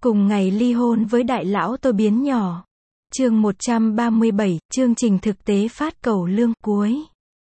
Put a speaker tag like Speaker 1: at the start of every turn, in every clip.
Speaker 1: Cùng ngày ly hôn với đại lão tôi biến nhỏ. Chương 137, chương trình thực tế phát cầu lương cuối.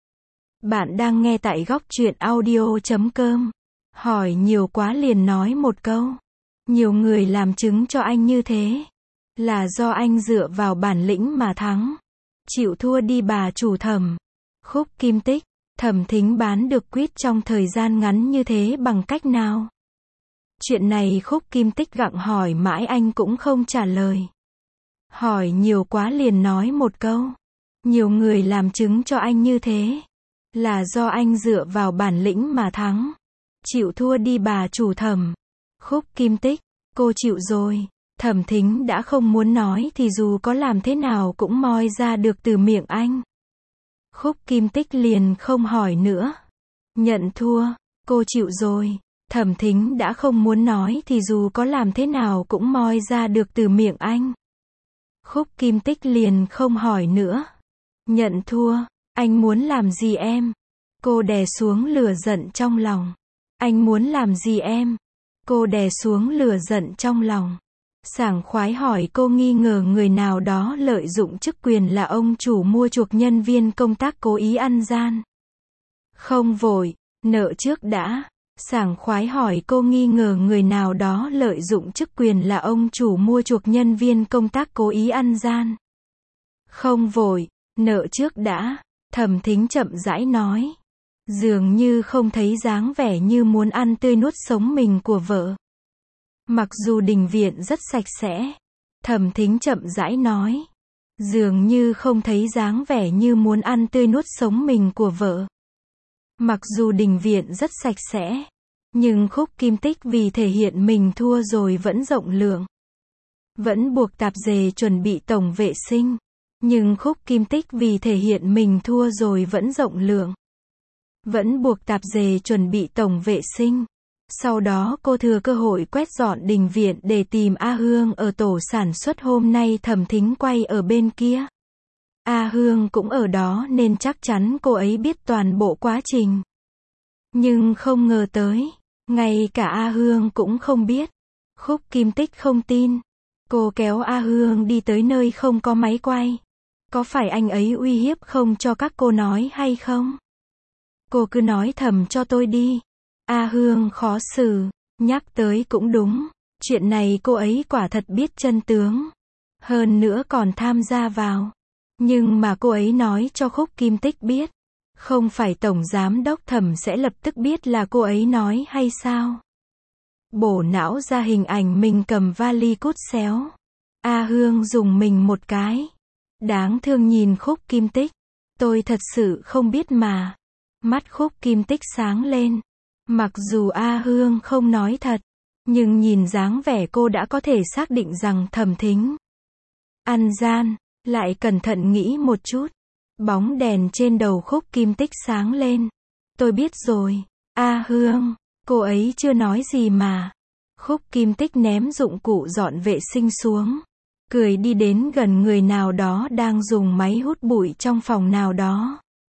Speaker 1: Bạn đang nghe tại góc truyện audio.com. Hỏi nhiều quá liền nói một câu. Nhiều người làm chứng cho anh như thế. Là do anh dựa vào bản lĩnh mà thắng. Chịu thua đi bà chủ Thẩm. Khúc Kim Tích. Thẩm Thính bán được quýt trong thời gian ngắn như thế bằng cách nào? Chuyện này Khúc Kim Tích gặng hỏi mãi anh cũng không trả lời. Hỏi nhiều quá liền nói một câu. Nhiều người làm chứng cho anh như thế. Là do anh dựa vào bản lĩnh mà thắng. Chịu thua đi bà chủ Thẩm. Khúc Kim Tích, cô chịu rồi. Thẩm Thính đã không muốn nói thì dù có làm thế nào cũng moi ra được từ miệng anh. Khúc Kim Tích liền không hỏi nữa. Nhận thua, cô chịu rồi. Thẩm Thính đã không muốn nói thì dù có làm thế nào cũng moi ra được từ miệng anh. Khúc Kim Tích liền không hỏi nữa. Nhận thua, anh muốn làm gì em? Cô đè xuống lửa giận trong lòng. Anh muốn làm gì em? Cô đè xuống lửa giận trong lòng. Sảng khoái hỏi cô nghi ngờ người nào đó lợi dụng chức quyền là ông chủ mua chuộc nhân viên công tác cố ý ăn gian. Không vội, nợ trước đã. Sảng khoái hỏi cô nghi ngờ người nào đó lợi dụng chức quyền là ông chủ mua chuộc nhân viên công tác cố ý ăn gian. Không vội, nợ trước đã. Thẩm Thính chậm rãi nói. Dường như không thấy dáng vẻ như muốn ăn tươi nuốt sống mình của vợ. Mặc dù đình viện rất sạch sẽ. Thẩm Thính chậm rãi nói. Dường như không thấy dáng vẻ như muốn ăn tươi nuốt sống mình của vợ. Mặc dù đình viện rất sạch sẽ. Nhưng Khúc Kim Tích vì thể hiện mình thua rồi vẫn rộng lượng. Vẫn buộc tạp dề chuẩn bị tổng vệ sinh. Nhưng Khúc Kim Tích vì thể hiện mình thua rồi vẫn rộng lượng. Vẫn buộc tạp dề chuẩn bị tổng vệ sinh. Sau đó cô thừa cơ hội quét dọn đình viện để tìm A Hương ở tổ sản xuất hôm nay Thẩm Thính quay ở bên kia. A Hương cũng ở đó nên chắc chắn cô ấy biết toàn bộ quá trình. Nhưng không ngờ tới, ngay cả A Hương cũng không biết. Khúc Kim Tích không tin. Cô kéo A Hương đi tới nơi không có máy quay. Có phải anh ấy uy hiếp không cho các cô nói hay không? Cô cứ nói thầm cho tôi đi. A Hương khó xử, nhắc tới cũng đúng. Chuyện này cô ấy quả thật biết chân tướng. Hơn nữa còn tham gia vào. Nhưng mà cô ấy nói cho Khúc Kim Tích biết. Không phải Tổng Giám đốc Thẩm sẽ lập tức biết là cô ấy nói hay sao? Bổ não ra hình ảnh mình cầm vali cút xéo. A Hương dùng mình một cái. Đáng thương nhìn Khúc Kim Tích. Tôi thật sự không biết mà. Mắt Khúc Kim Tích sáng lên. Mặc dù A Hương không nói thật. Nhưng nhìn dáng vẻ cô đã có thể xác định rằng Thẩm Thính ăn gian. Lại cẩn thận nghĩ một chút. Bóng đèn trên đầu Khúc Kim Tích sáng lên. Tôi biết rồi. A Hương, cô ấy chưa nói gì mà. Khúc Kim Tích ném dụng cụ dọn vệ sinh xuống. Cười đi đến gần người nào đó đang dùng máy hút bụi trong phòng nào đó.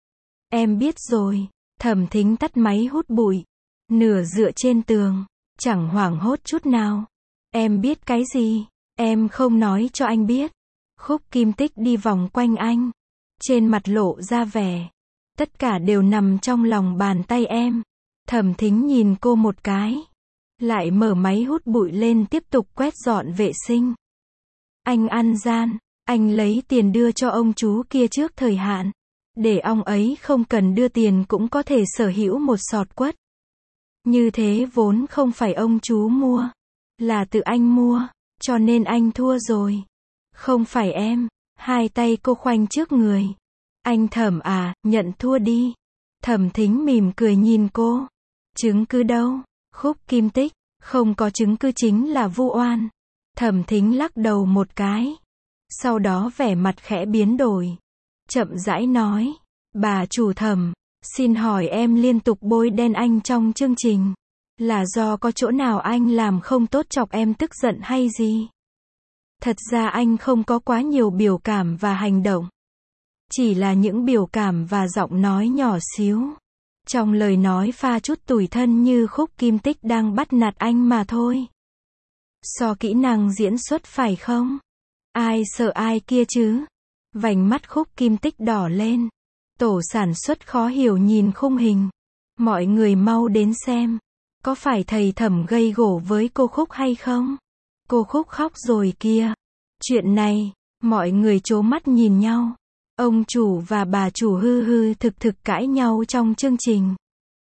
Speaker 1: Em biết rồi. Thẩm Thính tắt máy hút bụi. Nửa dựa trên tường. Chẳng hoảng hốt chút nào. Em biết cái gì? Em không nói cho anh biết. Khúc Kim Tích đi vòng quanh anh. Trên mặt lộ ra vẻ. Tất cả đều nằm trong lòng bàn tay em. Thẩm Thính nhìn cô một cái. Lại mở máy hút bụi lên tiếp tục quét dọn vệ sinh. Anh ăn gian. Anh lấy tiền đưa cho ông chú kia trước thời hạn. Để ông ấy không cần đưa tiền cũng có thể sở hữu một sọt quất. Như thế vốn không phải ông chú mua. Là tự anh mua. Cho nên anh thua rồi. Không phải em. Hai tay cô khoanh trước người. Anh Thẩm à, nhận thua đi. Thẩm Thính mỉm cười nhìn cô. Chứng cứ đâu? Khúc Kim Tích. Không có chứng cứ chính là vu oan. Thẩm Thính lắc đầu một cái. Sau đó vẻ mặt khẽ biến đổi. Chậm rãi nói. Bà chủ Thẩm, xin hỏi em liên tục bôi đen anh trong chương trình. Là do có chỗ nào anh làm không tốt chọc em tức giận hay gì? Thật ra anh không có quá nhiều biểu cảm và hành động. Chỉ là những biểu cảm và giọng nói nhỏ xíu. Trong lời nói pha chút tủi thân như Khúc Kim Tích đang bắt nạt anh mà thôi. So kỹ năng diễn xuất phải không? Ai sợ ai kia chứ? Vành mắt Khúc Kim Tích đỏ lên. Tổ sản xuất khó hiểu nhìn khung hình. Mọi người mau đến xem. Có phải thầy Thẩm gây gổ với cô Khúc hay không? Cô Khúc khóc rồi kia. Chuyện này, mọi người trố mắt nhìn nhau. Ông chủ và bà chủ hư hư thực thực cãi nhau trong chương trình.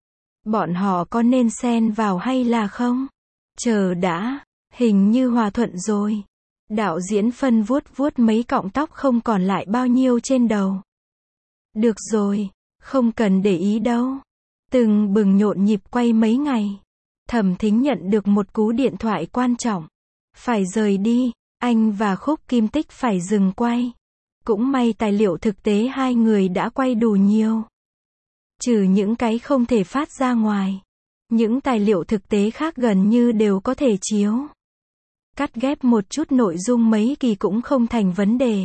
Speaker 1: Bọn họ có nên xen vào hay là không? Chờ đã, hình như hòa thuận rồi. Đạo diễn Phân vuốt vuốt mấy cọng tóc không còn lại bao nhiêu trên đầu. Được rồi, không cần để ý đâu. Từng bừng nhộn nhịp quay mấy ngày. Thẩm Thính nhận được một cú điện thoại quan trọng. Phải rời đi, anh và Khúc Kim Tích phải dừng quay. Cũng may tài liệu thực tế hai người đã quay đủ nhiều. Trừ những cái không thể phát ra ngoài. Những tài liệu thực tế khác gần như đều có thể chiếu. Cắt ghép một chút nội dung mấy kỳ cũng không thành vấn đề.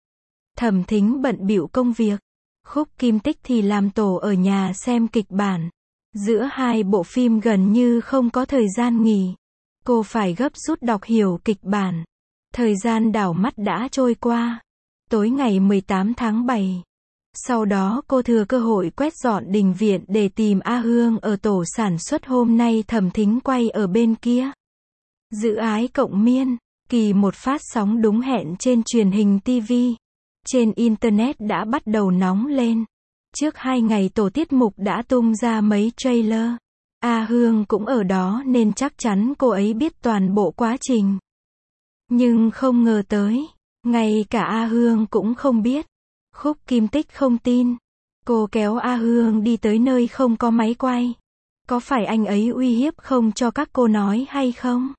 Speaker 1: Thẩm Thính bận bịu công việc. Khúc Kim Tích thì làm tổ ở nhà xem kịch bản. Giữa hai bộ phim gần như không có thời gian nghỉ. Cô phải gấp rút đọc hiểu kịch bản. Thời gian đảo mắt đã trôi qua. Tối ngày 18 tháng 7. Sau đó cô thừa cơ hội quét dọn đình viện để tìm A Hương ở tổ sản xuất hôm nay Thẩm Thính quay ở bên kia. Dự ái cộng miên, kỳ 1 phát sóng đúng hẹn trên truyền hình TV. Trên Internet đã bắt đầu nóng lên. Trước 2 ngày tổ tiết mục đã tung ra mấy trailer. A Hương cũng ở đó nên chắc chắn cô ấy biết toàn bộ quá trình. Nhưng không ngờ tới, ngay cả A Hương cũng không biết. Khúc Kim Tích không tin. Cô kéo A Hương đi tới nơi không có máy quay. Có phải anh ấy uy hiếp không cho các cô nói hay không?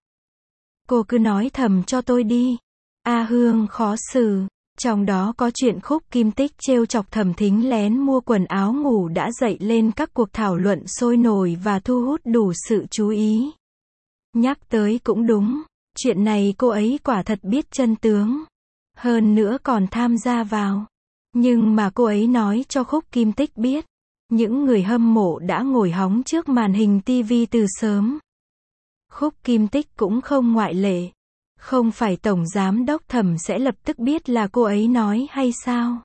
Speaker 1: Cô cứ nói thầm cho tôi đi. A Hương khó xử. Trong đó có chuyện Khúc Kim Tích trêu chọc Thẩm Thính lén mua quần áo ngủ đã dậy lên các cuộc thảo luận sôi nổi và thu hút đủ sự chú ý. Nhắc tới cũng đúng. Chuyện này cô ấy quả thật biết chân tướng. Hơn nữa còn tham gia vào. Nhưng mà cô ấy nói cho Khúc Kim Tích biết. Những người hâm mộ đã ngồi hóng trước màn hình TV từ sớm. Khúc Kim Tích cũng không ngoại lệ. Không phải Tổng Giám đốc Thẩm sẽ lập tức biết là cô ấy nói hay sao?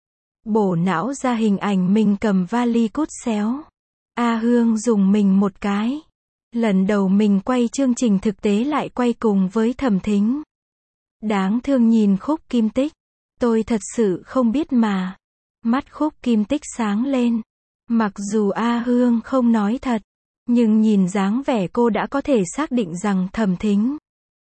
Speaker 1: Bổ não ra hình ảnh mình cầm vali cút xéo. A Hương dùng mình một cái. Lần đầu mình quay chương trình thực tế lại quay cùng với Thẩm Thính. Đáng thương nhìn Khúc Kim Tích. Tôi thật sự không biết mà. Mắt Khúc Kim Tích sáng lên. Mặc dù A Hương không nói thật. Nhưng nhìn dáng vẻ cô đã có thể xác định rằng Thẩm Thính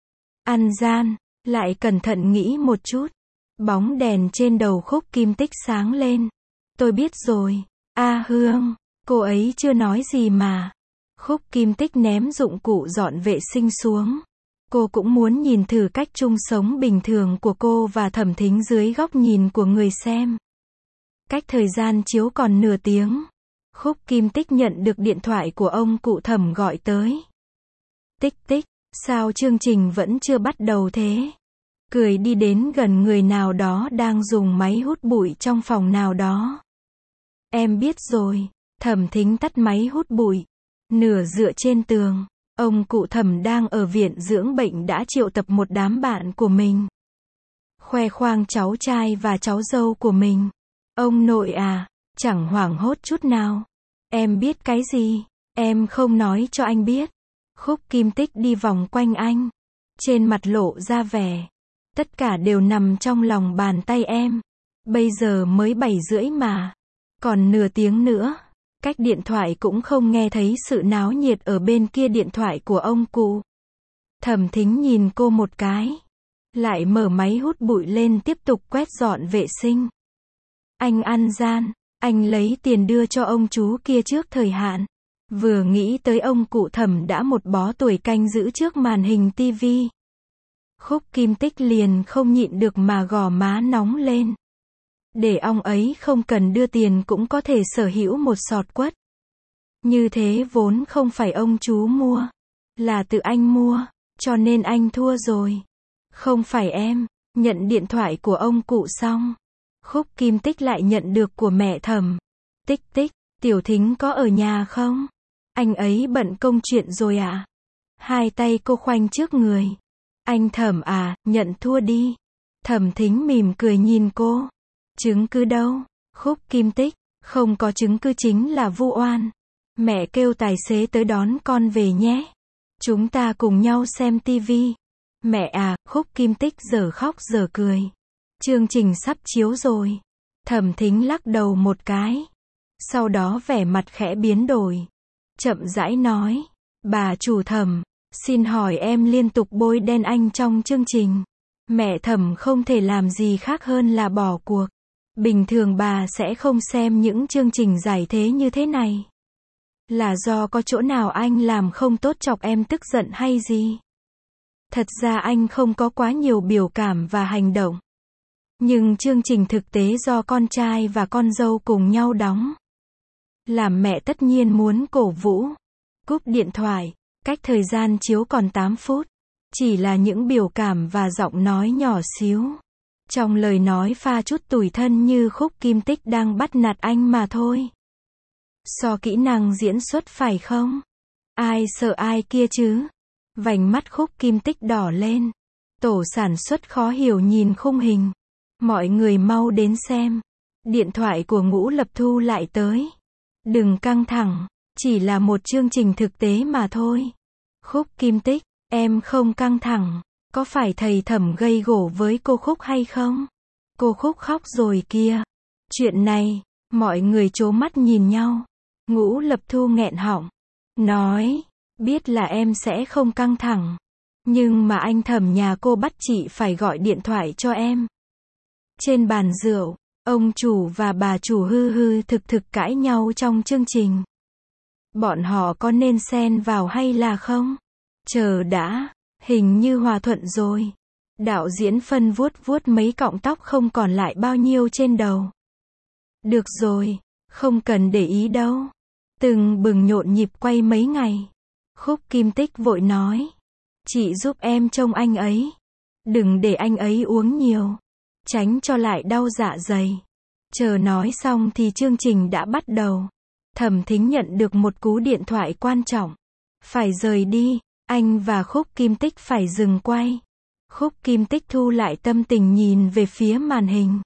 Speaker 1: ăn gian, lại cẩn thận nghĩ một chút. Bóng đèn trên đầu Khúc Kim Tích sáng lên. Tôi biết rồi, A Hương, cô ấy chưa nói gì mà. Khúc Kim Tích ném dụng cụ dọn vệ sinh xuống. Cô cũng muốn nhìn thử cách chung sống bình thường của cô và Thẩm Thính dưới góc nhìn của người xem. Cách thời gian chiếu còn nửa tiếng. Khúc Kim Tích nhận được điện thoại của ông cụ Thẩm gọi tới. Tích tích. Sao chương trình vẫn chưa bắt đầu thế? Cười đi đến gần người nào đó đang dùng máy hút bụi trong phòng nào đó. Em biết rồi. Thẩm Thính tắt máy hút bụi. Nửa dựa trên tường. Ông cụ Thẩm đang ở viện dưỡng bệnh đã triệu tập một đám bạn của mình. Khoe khoang cháu trai và cháu dâu của mình. Ông nội à, chẳng hoảng hốt chút nào. Em biết cái gì? Em không nói cho anh biết. Khúc Kim Tích đi vòng quanh anh. Trên mặt lộ ra vẻ. Tất cả đều nằm trong lòng bàn tay em. Bây giờ mới 7:30 mà. Còn nửa tiếng nữa. Cách điện thoại cũng không nghe thấy sự náo nhiệt ở bên kia điện thoại của ông cụ. Thẩm Thính nhìn cô một cái. Lại mở máy hút bụi lên tiếp tục quét dọn vệ sinh. Anh ăn gian. Anh lấy tiền đưa cho ông chú kia trước thời hạn. Vừa nghĩ tới ông cụ Thẩm đã một bó tuổi canh giữ trước màn hình TV. Khúc Kim Tích liền không nhịn được mà gò má nóng lên. Để ông ấy không cần đưa tiền cũng có thể sở hữu một sọt quất. Như thế vốn không phải ông chú mua. Là tự anh mua. Cho nên anh thua rồi. Không phải em. Nhận điện thoại của ông cụ xong. Khúc Kim Tích lại nhận được của mẹ Thẩm. Tích tích, Tiểu Thính có ở nhà không? Anh ấy bận công chuyện rồi ạ. Hai tay cô khoanh trước người. Anh Thẩm à, nhận thua đi. Thẩm Thính mỉm cười nhìn cô. Chứng cứ đâu? Khúc Kim Tích, không có chứng cứ chính là vu oan. Mẹ kêu tài xế tới đón con về nhé. Chúng ta cùng nhau xem tivi. Mẹ à, Khúc Kim Tích giờ khóc giờ cười. Chương trình sắp chiếu rồi. Thẩm Thính lắc đầu một cái. Sau đó vẻ mặt khẽ biến đổi. Chậm rãi nói. Bà chủ Thẩm, xin hỏi em liên tục bôi đen anh trong chương trình. Mẹ Thẩm không thể làm gì khác hơn là bỏ cuộc. Bình thường bà sẽ không xem những chương trình giải thế như thế này. Là do có chỗ nào anh làm không tốt chọc em tức giận hay gì? Thật ra anh không có quá nhiều biểu cảm và hành động. Nhưng chương trình thực tế do con trai và con dâu cùng nhau đóng. Làm mẹ tất nhiên muốn cổ vũ. Cúp điện thoại, cách thời gian chiếu còn 8 phút. Chỉ là những biểu cảm và giọng nói nhỏ xíu. Trong lời nói pha chút tủi thân như Khúc Kim Tích đang bắt nạt anh mà thôi. So kỹ năng diễn xuất phải không? Ai sợ ai kia chứ? Vành mắt Khúc Kim Tích đỏ lên. Tổ sản xuất khó hiểu nhìn khung hình. Mọi người mau đến xem. Điện thoại của Ngũ Lập Thu lại tới. Đừng căng thẳng, chỉ là một chương trình thực tế mà thôi. Khúc Kim Tích, em không căng thẳng. Có phải thầy Thẩm gây gổ với cô Khúc hay không? Cô Khúc khóc rồi kia. Chuyện này, mọi người trố mắt nhìn nhau. Ngũ Lập Thu nghẹn họng. Nói, biết là em sẽ không căng thẳng. Nhưng mà anh Thẩm nhà cô bắt chị phải gọi điện thoại cho em. Trên bàn rượu, ông chủ và bà chủ hư hư thực thực cãi nhau trong chương trình. Bọn họ có nên xen vào hay là không? Chờ đã, hình như hòa thuận rồi. Đạo diễn phân vuốt vuốt mấy cọng tóc không còn lại bao nhiêu trên đầu. Được rồi, không cần để ý đâu. Từng bừng nhộn nhịp quay mấy ngày. Khúc Kim Tích vội nói. Chị giúp em trông anh ấy. Đừng để anh ấy uống nhiều. Tránh cho lại đau dạ dày. Chờ nói xong thì chương trình đã bắt đầu. Thẩm Thính nhận được một cú điện thoại quan trọng. Phải rời đi, anh và Khúc Kim Tích phải dừng quay. Khúc Kim Tích thu lại tâm tình nhìn về phía màn hình.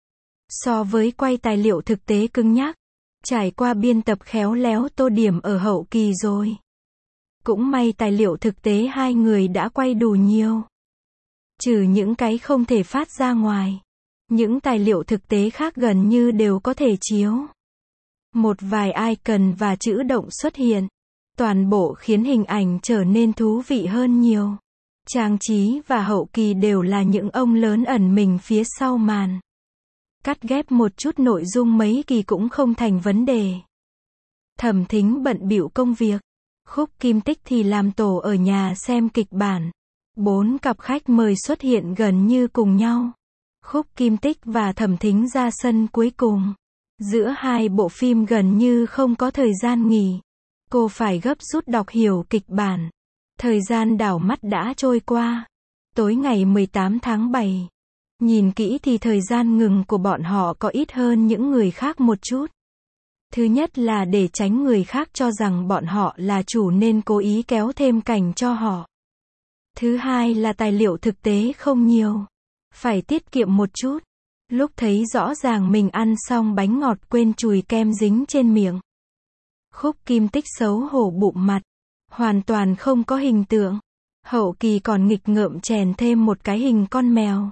Speaker 1: So với quay tài liệu thực tế cứng nhắc, trải qua biên tập khéo léo tô điểm ở hậu kỳ rồi. Cũng may tài liệu thực tế hai người đã quay đủ nhiều. Trừ những cái không thể phát ra ngoài. Những tài liệu thực tế khác gần như đều có thể chiếu. Một vài icon và chữ động xuất hiện. Toàn bộ khiến hình ảnh trở nên thú vị hơn nhiều. Trang trí và hậu kỳ đều là những ông lớn ẩn mình phía sau màn. Cắt ghép một chút nội dung mấy kỳ cũng không thành vấn đề. Thẩm Thính bận bịu công việc. Khúc Kim Tích thì làm tổ ở nhà xem kịch bản. 4 cặp khách mời xuất hiện gần như cùng nhau. Khúc Kim Tích và Thẩm Thính ra sân cuối cùng. Giữa hai bộ phim gần như không có thời gian nghỉ. Cô phải gấp rút đọc hiểu kịch bản. Thời gian đảo mắt đã trôi qua. Tối ngày 18 tháng 7. Nhìn kỹ thì thời gian ngừng của bọn họ có ít hơn những người khác một chút. Thứ nhất là để tránh người khác cho rằng bọn họ là chủ nên cố ý kéo thêm cảnh cho họ. Thứ hai là tài liệu thực tế không nhiều. Phải tiết kiệm một chút. Lúc thấy rõ ràng mình ăn xong bánh ngọt quên chùi kem dính trên miệng. Khúc Kim Tích xấu hổ bụm mặt. Hoàn toàn không có hình tượng. Hậu kỳ còn nghịch ngợm chèn thêm một cái hình con mèo.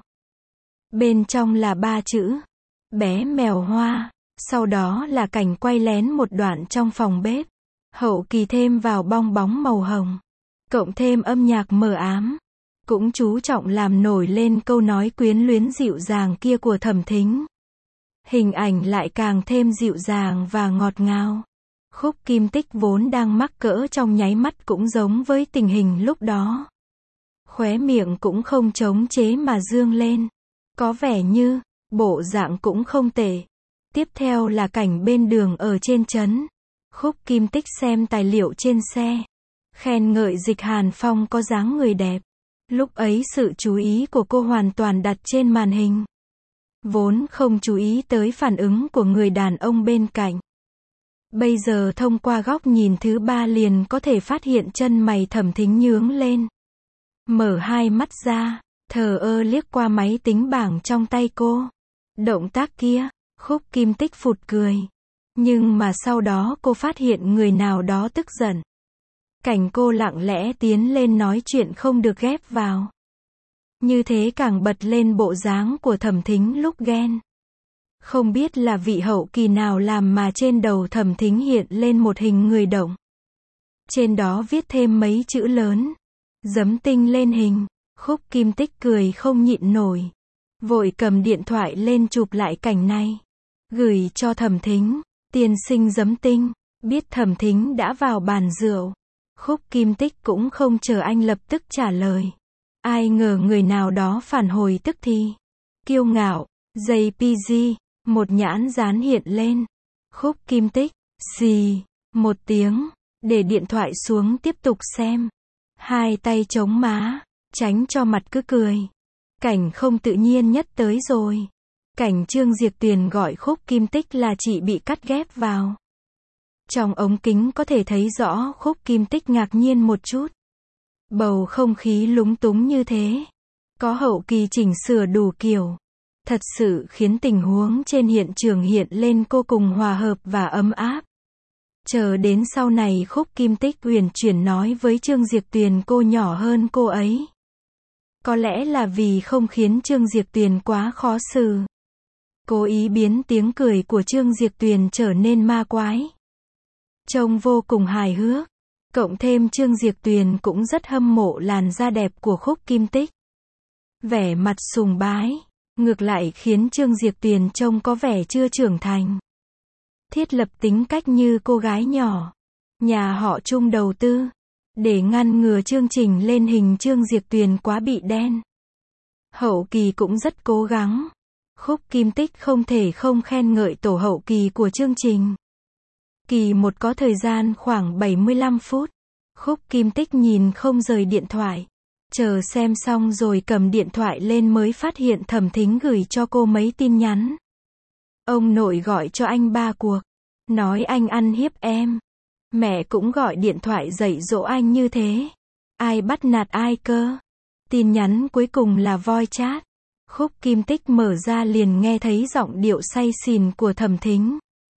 Speaker 1: Bên trong là 3 chữ. Bé mèo hoa. Sau đó là cảnh quay lén một đoạn trong phòng bếp. Hậu kỳ thêm vào bong bóng màu hồng. Cộng thêm âm nhạc mờ ám. Cũng chú trọng làm nổi lên câu nói quyến luyến dịu dàng kia của Thẩm Thính. Hình ảnh lại càng thêm dịu dàng và ngọt ngào. Khúc Kim Tích vốn đang mắc cỡ trong nháy mắt cũng giống với tình hình lúc đó. Khóe miệng cũng không chống chế mà dương lên. Có vẻ như, bộ dạng cũng không tệ. Tiếp theo là cảnh bên đường ở trên trấn. Khúc Kim Tích xem tài liệu trên xe. Khen ngợi Dịch Hàn Phong có dáng người đẹp. Lúc ấy sự chú ý của cô hoàn toàn đặt trên màn hình. Vốn không chú ý tới phản ứng của người đàn ông bên cạnh. Bây giờ thông qua góc nhìn thứ ba liền có thể phát hiện chân mày Thẩm Thính nhướng lên. mở hai mắt ra, thờ ơ liếc qua máy tính bảng trong tay cô. Động tác kia, Khúc Kim Tích phụt cười. Nhưng mà sau đó cô phát hiện người nào đó tức giận. Cảnh cô lặng lẽ tiến lên nói chuyện không được ghép vào. Như thế càng bật lên bộ dáng của Thẩm Thính lúc ghen. Không biết là vị hậu kỳ nào làm mà trên đầu Thẩm Thính hiện lên một hình người động. Trên đó viết thêm mấy chữ lớn. Giấm tinh lên hình. Khúc Kim Tích cười không nhịn nổi. Vội cầm điện thoại lên chụp lại cảnh này. Gửi cho Thẩm Thính. Tiên sinh giấm tinh. Biết Thẩm Thính đã vào bàn rượu. Khúc Kim Tích cũng không chờ anh lập tức trả lời. Ai ngờ người nào đó phản hồi tức thì. Kiêu ngạo. JPG. Một nhãn dán hiện lên. Khúc Kim Tích. Xì. Một tiếng. Để điện thoại xuống tiếp tục xem. Hai tay chống má. Tránh cho mặt cứ cười. Cảnh không tự nhiên nhất tới rồi. Cảnh Trương Diệp Tuyền gọi Khúc Kim Tích là chị bị cắt ghép vào. Trong ống kính có thể thấy rõ Khúc Kim Tích ngạc nhiên một chút. Bầu không khí lúng túng như thế. Có hậu kỳ chỉnh sửa đủ kiểu. Thật sự khiến tình huống trên hiện trường hiện lên vô cùng hòa hợp và ấm áp. Chờ đến sau này Khúc Kim Tích uyển chuyển nói với Trương Diệp Tuyền cô nhỏ hơn cô ấy. Có lẽ là vì không khiến Trương Diệp Tuyền quá khó xử. Cố ý biến tiếng cười của Trương Diệp Tuyền trở nên ma quái. Trông vô cùng hài hước. Cộng thêm Trương Diệp Tuyền cũng rất hâm mộ làn da đẹp của Khúc Kim Tích. Vẻ mặt sùng bái. Ngược lại khiến Trương Diệp Tuyền trông có vẻ chưa trưởng thành. Thiết lập tính cách như cô gái nhỏ. Nhà họ Trung đầu tư. Để ngăn ngừa chương trình lên hình Trương Diệp Tuyền quá bị đen. Hậu kỳ cũng rất cố gắng. Khúc Kim Tích không thể không khen ngợi tổ hậu kỳ của chương trình. Kỳ 1 có thời gian khoảng 75 phút. Khúc Kim Tích nhìn không rời điện thoại. Chờ xem xong rồi cầm điện thoại lên mới phát hiện Thẩm Thính gửi cho cô mấy tin nhắn. Ông nội gọi cho anh 3 cuộc. Nói anh ăn hiếp em. Mẹ cũng gọi điện thoại dạy dỗ anh như thế. Ai bắt nạt ai cơ? Tin nhắn cuối cùng là voice chat. Khúc Kim Tích mở ra liền nghe thấy giọng điệu say xỉn của Thẩm Thính.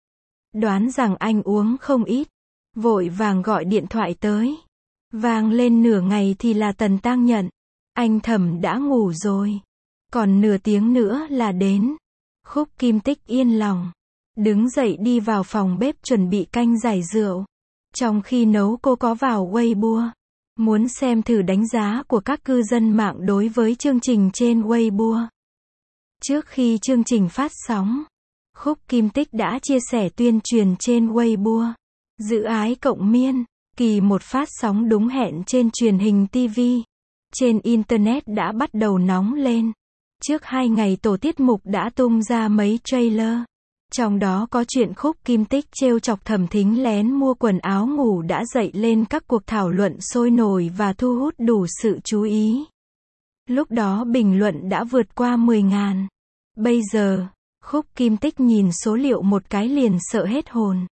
Speaker 1: Đoán rằng anh uống không ít. Vội vàng gọi điện thoại tới. Vang lên nửa ngày thì là Tần Tăng nhận. Anh Thẩm đã ngủ rồi. Còn nửa tiếng nữa là đến. Khúc Kim Tích yên lòng. Đứng dậy đi vào phòng bếp chuẩn bị canh giải rượu. Trong khi nấu cô có vào Weibo. Muốn xem thử đánh giá của các cư dân mạng đối với chương trình trên Weibo. Trước khi chương trình phát sóng, Khúc Kim Tích đã chia sẻ tuyên truyền trên Weibo. Giữ ái cộng miên. Kỳ 1 phát sóng đúng hẹn trên truyền hình TV. Trên Internet đã bắt đầu nóng lên. Trước 2 ngày tổ tiết mục đã tung ra mấy trailer. Trong đó có chuyện Khúc Kim Tích trêu chọc Thẩm Thính lén mua quần áo ngủ đã dậy lên các cuộc thảo luận sôi nổi và thu hút đủ sự chú ý. Lúc đó bình luận đã vượt qua 10.000. Bây giờ, Khúc Kim Tích nhìn số liệu một cái liền sợ hết hồn.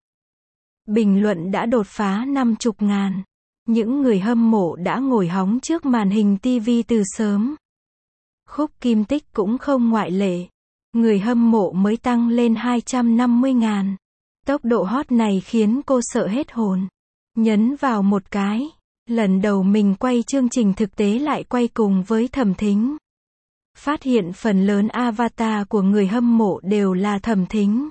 Speaker 1: Bình luận đã đột phá 50.000. Những người hâm mộ đã ngồi hóng trước màn hình TV từ sớm. Khúc Kim Tích cũng không ngoại lệ. Người hâm mộ mới tăng lên 250.000. Tốc độ hot này khiến cô sợ hết hồn. Nhấn vào một cái. Lần đầu mình quay chương trình thực tế lại quay cùng với Thẩm Thính. Phát hiện phần lớn avatar của người hâm mộ đều là Thẩm Thính.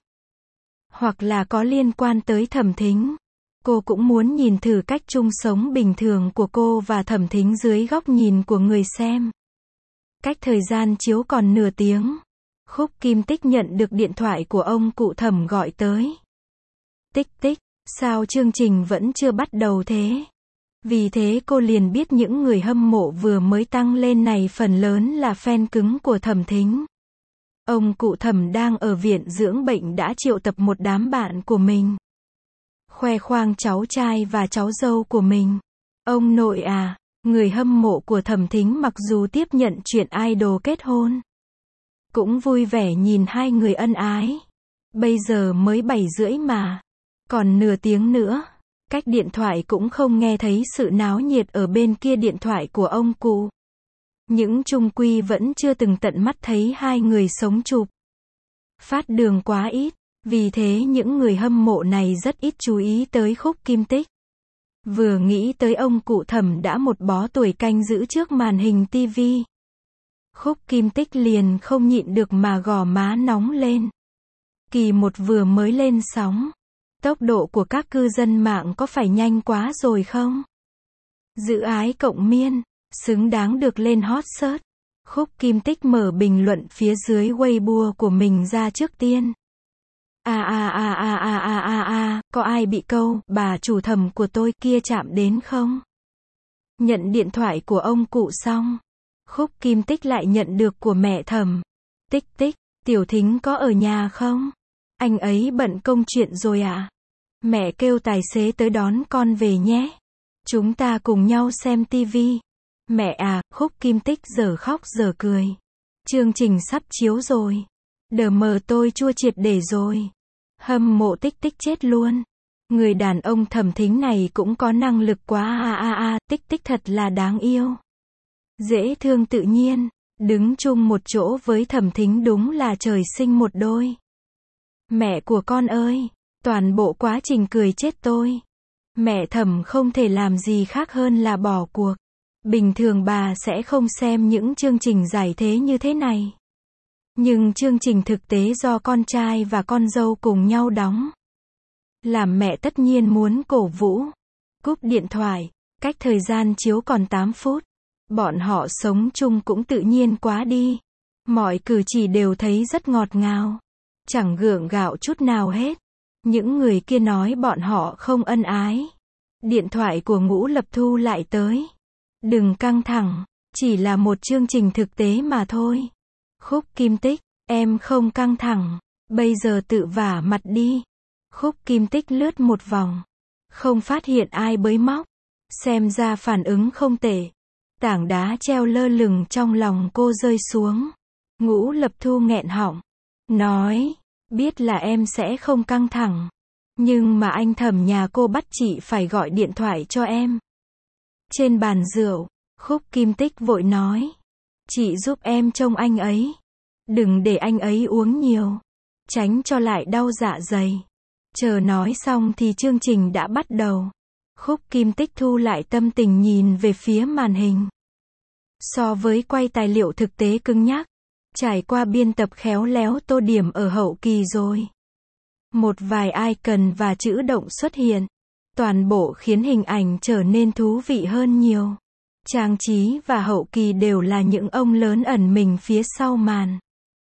Speaker 1: Hoặc là có liên quan tới Thẩm Thính. Cô cũng muốn nhìn thử cách chung sống bình thường của cô và Thẩm Thính dưới góc nhìn của người xem. Cách thời gian chiếu còn nửa tiếng. Khúc Kim Tích nhận được điện thoại của ông cụ Thẩm gọi tới. Tích tích, sao chương trình vẫn chưa bắt đầu thế? Vì thế cô liền biết những người hâm mộ vừa mới tăng lên này phần lớn là fan cứng của Thẩm Thính. Ông cụ Thẩm đang ở viện dưỡng bệnh đã triệu tập một đám bạn của mình. Khoe khoang cháu trai và cháu dâu của mình. Ông nội à, người hâm mộ của Thẩm Thính mặc dù tiếp nhận chuyện idol kết hôn. Cũng vui vẻ nhìn hai người ân ái. Bây giờ mới 7 rưỡi mà. Còn nửa tiếng nữa. Cách điện thoại cũng không nghe thấy sự náo nhiệt ở bên kia điện thoại của ông cụ. Những chung quy vẫn chưa từng tận mắt thấy hai người sống chụp. Phát đường quá ít, vì thế những người hâm mộ này rất ít chú ý tới Khúc Kim Tích. Vừa nghĩ tới ông cụ Thẩm đã một bó tuổi canh giữ trước màn hình tivi. Khúc Kim Tích liền không nhịn được mà gò má nóng lên. Kỳ 1 vừa mới lên sóng. Tốc độ của các cư dân mạng có phải nhanh quá rồi không? Giữ ái cộng miên, xứng đáng được lên hot search. Khúc Kim Tích mở bình luận phía dưới Weibo của mình ra trước tiên. Có ai bị câu bà chủ Thẩm của tôi kia chạm đến không? Nhận điện thoại của ông cụ xong, Khúc Kim Tích lại nhận được của mẹ Thẩm. Tích tích, Tiểu Thính có ở nhà không? Anh ấy bận công chuyện rồi ạ. Mẹ kêu tài xế tới đón con về nhé. Chúng ta cùng nhau xem tivi. Mẹ à, Khúc Kim Tích giờ khóc giờ cười. Chương trình sắp chiếu rồi. Đờ mờ tôi chua triệt để rồi. Hâm mộ Tích tích chết luôn. Người đàn ông Thẩm Thính này cũng có năng lực quá Tích tích thật là đáng yêu. Dễ thương tự nhiên, đứng chung một chỗ với Thẩm Thính đúng là trời sinh một đôi. Mẹ của con ơi, toàn bộ quá trình cười chết tôi. Mẹ Thẩm không thể làm gì khác hơn là bỏ cuộc. Bình thường bà sẽ không xem những chương trình giải thế như thế này. Nhưng chương trình thực tế do con trai và con dâu cùng nhau đóng. Làm mẹ tất nhiên muốn cổ vũ. Cúp điện thoại, cách thời gian chiếu còn 8 phút. Bọn họ sống chung cũng tự nhiên quá đi. Mọi cử chỉ đều thấy rất ngọt ngào. Chẳng gượng gạo chút nào hết. Những người kia nói bọn họ không ân ái. Điện thoại của Ngũ Lập Thu lại tới. Đừng căng thẳng, chỉ là một chương trình thực tế mà thôi. Khúc Kim Tích, em không căng thẳng, bây giờ tự vả mặt đi. Khúc Kim Tích lướt một vòng, không phát hiện ai bới móc. Xem ra phản ứng không tệ. Tảng đá treo lơ lửng trong lòng cô rơi xuống. Ngũ Lập Thu nghẹn họng, nói, biết là em sẽ không căng thẳng. Nhưng mà anh Thẩm nhà cô bắt chị phải gọi điện thoại cho em. Trên bàn rượu, Khúc Kim Tích vội nói, chị giúp em trông anh ấy. Đừng để anh ấy uống nhiều, tránh cho lại đau dạ dày. Chờ nói xong thì chương trình đã bắt đầu. Khúc Kim Tích thu lại tâm tình nhìn về phía màn hình. So với quay tài liệu thực tế cứng nhắc, trải qua biên tập khéo léo tô điểm ở hậu kỳ rồi. Một vài icon và chữ động xuất hiện. Toàn bộ khiến hình ảnh trở nên thú vị hơn nhiều. Trang trí và hậu kỳ đều là những ông lớn ẩn mình phía sau màn.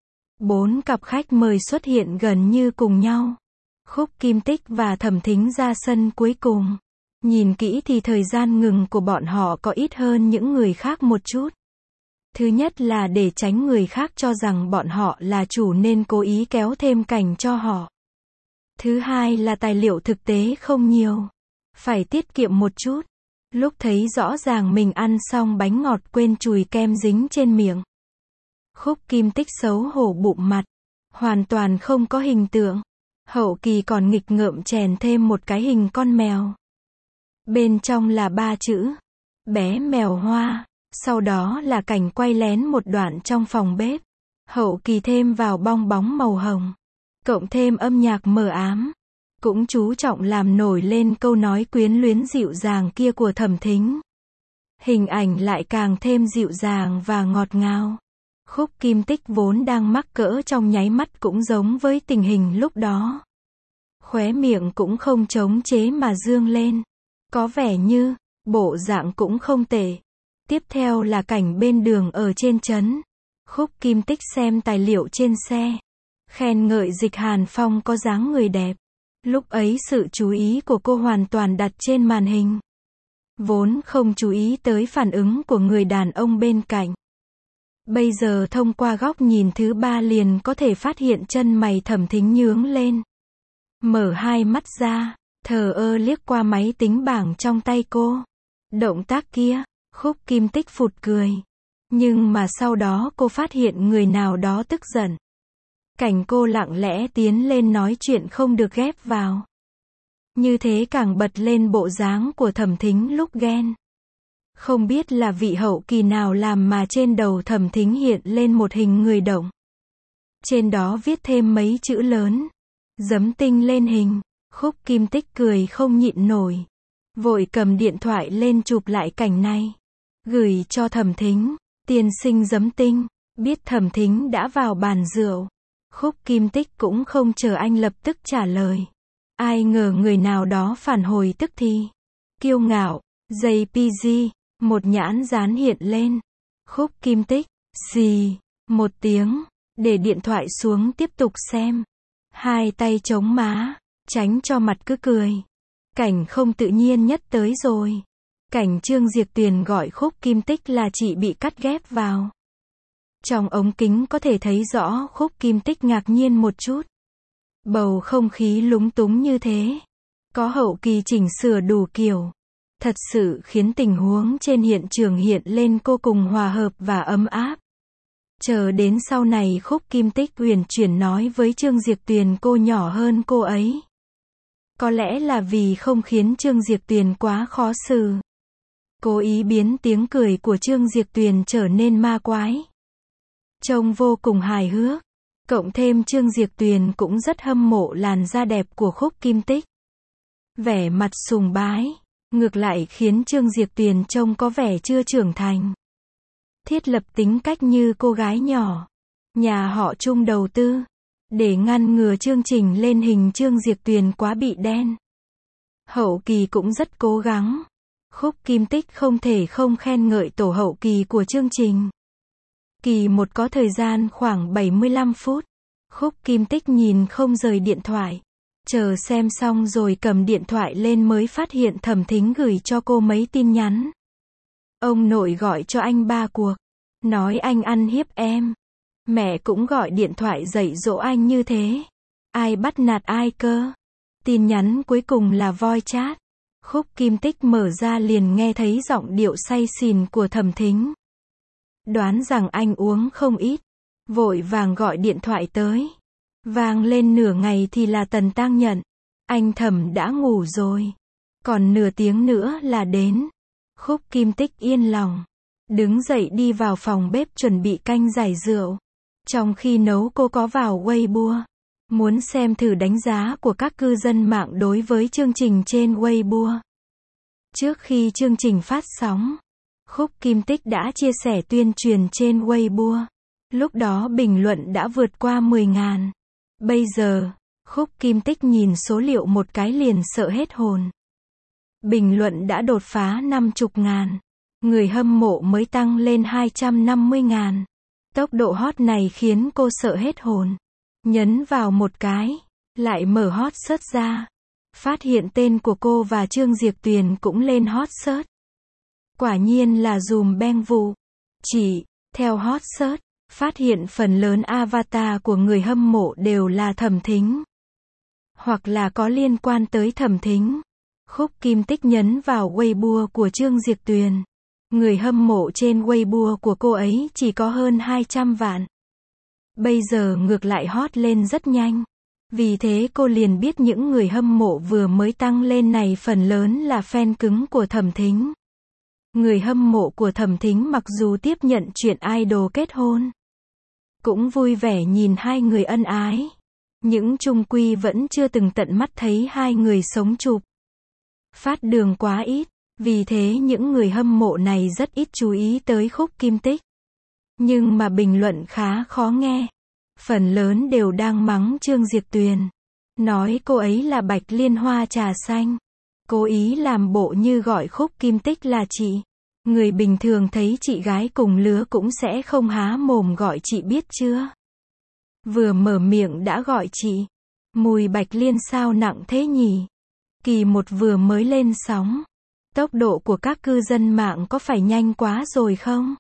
Speaker 1: 4 cặp khách mời xuất hiện gần như cùng nhau. Khúc Kim Tích và Thẩm Thính ra sân cuối cùng. Nhìn kỹ thì thời gian ngừng của bọn họ có ít hơn những người khác một chút. Thứ nhất là để tránh người khác cho rằng bọn họ là chủ nên cố ý kéo thêm cảnh cho họ. Thứ hai là tài liệu thực tế không nhiều. Phải tiết kiệm một chút. Lúc thấy rõ ràng mình ăn xong bánh ngọt quên chùi kem dính trên miệng. Khúc Kim Tích xấu hổ bụng mặt. Hoàn toàn không có hình tượng. Hậu kỳ còn nghịch ngợm chèn thêm một cái hình con mèo. Bên trong là 3 chữ. Bé mèo hoa. Sau đó là cảnh quay lén một đoạn trong phòng bếp. Hậu kỳ thêm vào bong bóng màu hồng. Cộng thêm âm nhạc mờ ám. Cũng chú trọng làm nổi lên câu nói quyến luyến dịu dàng kia của Thẩm Thính. Hình ảnh lại càng thêm dịu dàng và ngọt ngào. Khúc Kim Tích vốn đang mắc cỡ trong nháy mắt cũng giống với tình hình lúc đó. Khóe miệng cũng không chống chế mà dương lên. Có vẻ như, bộ dạng cũng không tệ. Tiếp theo là cảnh bên đường ở trên trấn. Khúc Kim Tích xem tài liệu trên xe. Khen ngợi Dịch Hàn Phong có dáng người đẹp. Lúc ấy sự chú ý của cô hoàn toàn đặt trên màn hình. Vốn không chú ý tới phản ứng của người đàn ông bên cạnh. Bây giờ thông qua góc nhìn thứ 3 liền có thể phát hiện chân mày Thẩm Thính nhướng lên. Mở hai mắt ra, thờ ơ liếc qua máy tính bảng trong tay cô. Động tác kia, Khúc Kim Tích phụt cười. Nhưng mà sau đó cô phát hiện người nào đó tức giận. Cảnh cô lặng lẽ tiến lên nói chuyện không được ghép vào. Như thế càng bật lên bộ dáng của Thẩm Thính lúc ghen. Không biết là vị hậu kỳ nào làm mà trên đầu Thẩm Thính hiện lên một hình người động. Trên đó viết thêm mấy chữ lớn. Giấm tinh lên hình. Khúc Kim Tích cười không nhịn nổi. Vội cầm điện thoại lên chụp lại cảnh này. Gửi cho Thẩm Thính. Tiên sinh giấm tinh. Biết Thẩm Thính đã vào bàn rượu. Khúc Kim Tích cũng không chờ anh lập tức trả lời. Ai ngờ người nào đó phản hồi tức thì. Kiêu ngạo. JPG. Một nhãn dán hiện lên. Khúc Kim Tích. Xì. Một tiếng. Để điện thoại xuống tiếp tục xem. Hai tay chống má. Tránh cho mặt cứ cười. Cảnh không tự nhiên nhất tới rồi. Cảnh Trương Diệp Tuyền gọi Khúc Kim Tích là chị bị cắt ghép vào. Trong ống kính có thể thấy rõ Khúc Kim Tích ngạc nhiên một chút. Bầu không khí lúng túng như thế. Có hậu kỳ chỉnh sửa đủ kiểu. Thật sự khiến tình huống trên hiện trường hiện lên vô cùng hòa hợp và ấm áp. Chờ đến sau này Khúc Kim Tích uyển chuyển nói với Trương Diệp Tuyền cô nhỏ hơn cô ấy. Có lẽ là vì không khiến Trương Diệp Tuyền quá khó xử. Cố ý biến tiếng cười của Trương Diệp Tuyền trở nên ma quái. Trông vô cùng hài hước. Cộng thêm Trương Diệp Tuyền cũng rất hâm mộ làn da đẹp của Khúc Kim Tích. Vẻ mặt sùng bái. Ngược lại khiến Trương Diệp Tuyền trông có vẻ chưa trưởng thành. Thiết lập tính cách như cô gái nhỏ. Nhà họ Trung đầu tư. Để ngăn ngừa chương trình lên hình Trương Diệp Tuyền quá bị đen. Hậu kỳ cũng rất cố gắng. Khúc Kim Tích không thể không khen ngợi tổ hậu kỳ của chương trình. Kỳ 1 có thời gian khoảng 75 phút. Khúc Kim Tích nhìn không rời điện thoại. Chờ xem xong rồi cầm điện thoại lên mới phát hiện Thẩm Thính gửi cho cô mấy tin nhắn. Ông nội gọi cho anh 3 cuộc. Nói anh ăn hiếp em. Mẹ cũng gọi điện thoại dạy dỗ anh như thế. Ai bắt nạt ai cơ? Tin nhắn cuối cùng là voice chat. Khúc Kim Tích mở ra liền nghe thấy giọng điệu say xỉn của Thẩm Thính. Đoán rằng anh uống không ít. Vội vàng gọi điện thoại tới. Vang lên nửa ngày thì là Tần Tăng nhận. Anh Thẩm đã ngủ rồi. Còn nửa tiếng nữa là đến. Khúc Kim Tích yên lòng. Đứng dậy đi vào phòng bếp chuẩn bị canh giải rượu. Trong khi nấu cô có vào Weibo. Muốn xem thử đánh giá của các cư dân mạng đối với chương trình trên Weibo. Trước khi chương trình phát sóng, Khúc Kim Tích đã chia sẻ tuyên truyền trên Weibo. Lúc đó bình luận đã vượt qua 10.000. Bây giờ, Khúc Kim Tích nhìn số liệu một cái liền sợ hết hồn. Bình luận đã đột phá 50.000. Người hâm mộ mới tăng lên 250.000. Tốc độ hot này khiến cô sợ hết hồn. Nhấn vào một cái, lại mở hot search ra. Phát hiện tên của cô và Trương Diệp Tuyền cũng lên hot search. Quả nhiên là dùm beng vụ. Chỉ, theo hot search, phát hiện phần lớn avatar của người hâm mộ đều là Thẩm Thính. Hoặc là có liên quan tới Thẩm Thính. Khúc Kim Tích nhấn vào Weibo của Trương Diệp Tuyền. Người hâm mộ trên Weibo của cô ấy chỉ có hơn 200 vạn. Bây giờ ngược lại hot lên rất nhanh. Vì thế cô liền biết những người hâm mộ vừa mới tăng lên này phần lớn là fan cứng của Thẩm Thính. Người hâm mộ của Thẩm Thính mặc dù tiếp nhận chuyện idol kết hôn, cũng vui vẻ nhìn hai người ân ái. Nhưng chung quy vẫn chưa từng tận mắt thấy hai người sống chụp. Phát đường quá ít. Vì thế những người hâm mộ này rất ít chú ý tới Khúc Kim Tích. Nhưng mà bình luận khá khó nghe. Phần lớn đều đang mắng Trương Diệp Tuyền. Nói cô ấy là Bạch Liên Hoa trà xanh. Cố ý làm bộ như gọi Khúc Kim Tích là chị. Người bình thường thấy chị gái cùng lứa cũng sẽ không há mồm gọi chị biết chưa. Vừa mở miệng đã gọi chị. Mùi Bạch Liên sao nặng thế nhỉ? Kỳ 1 vừa mới lên sóng. Tốc độ của các cư dân mạng có phải nhanh quá rồi không?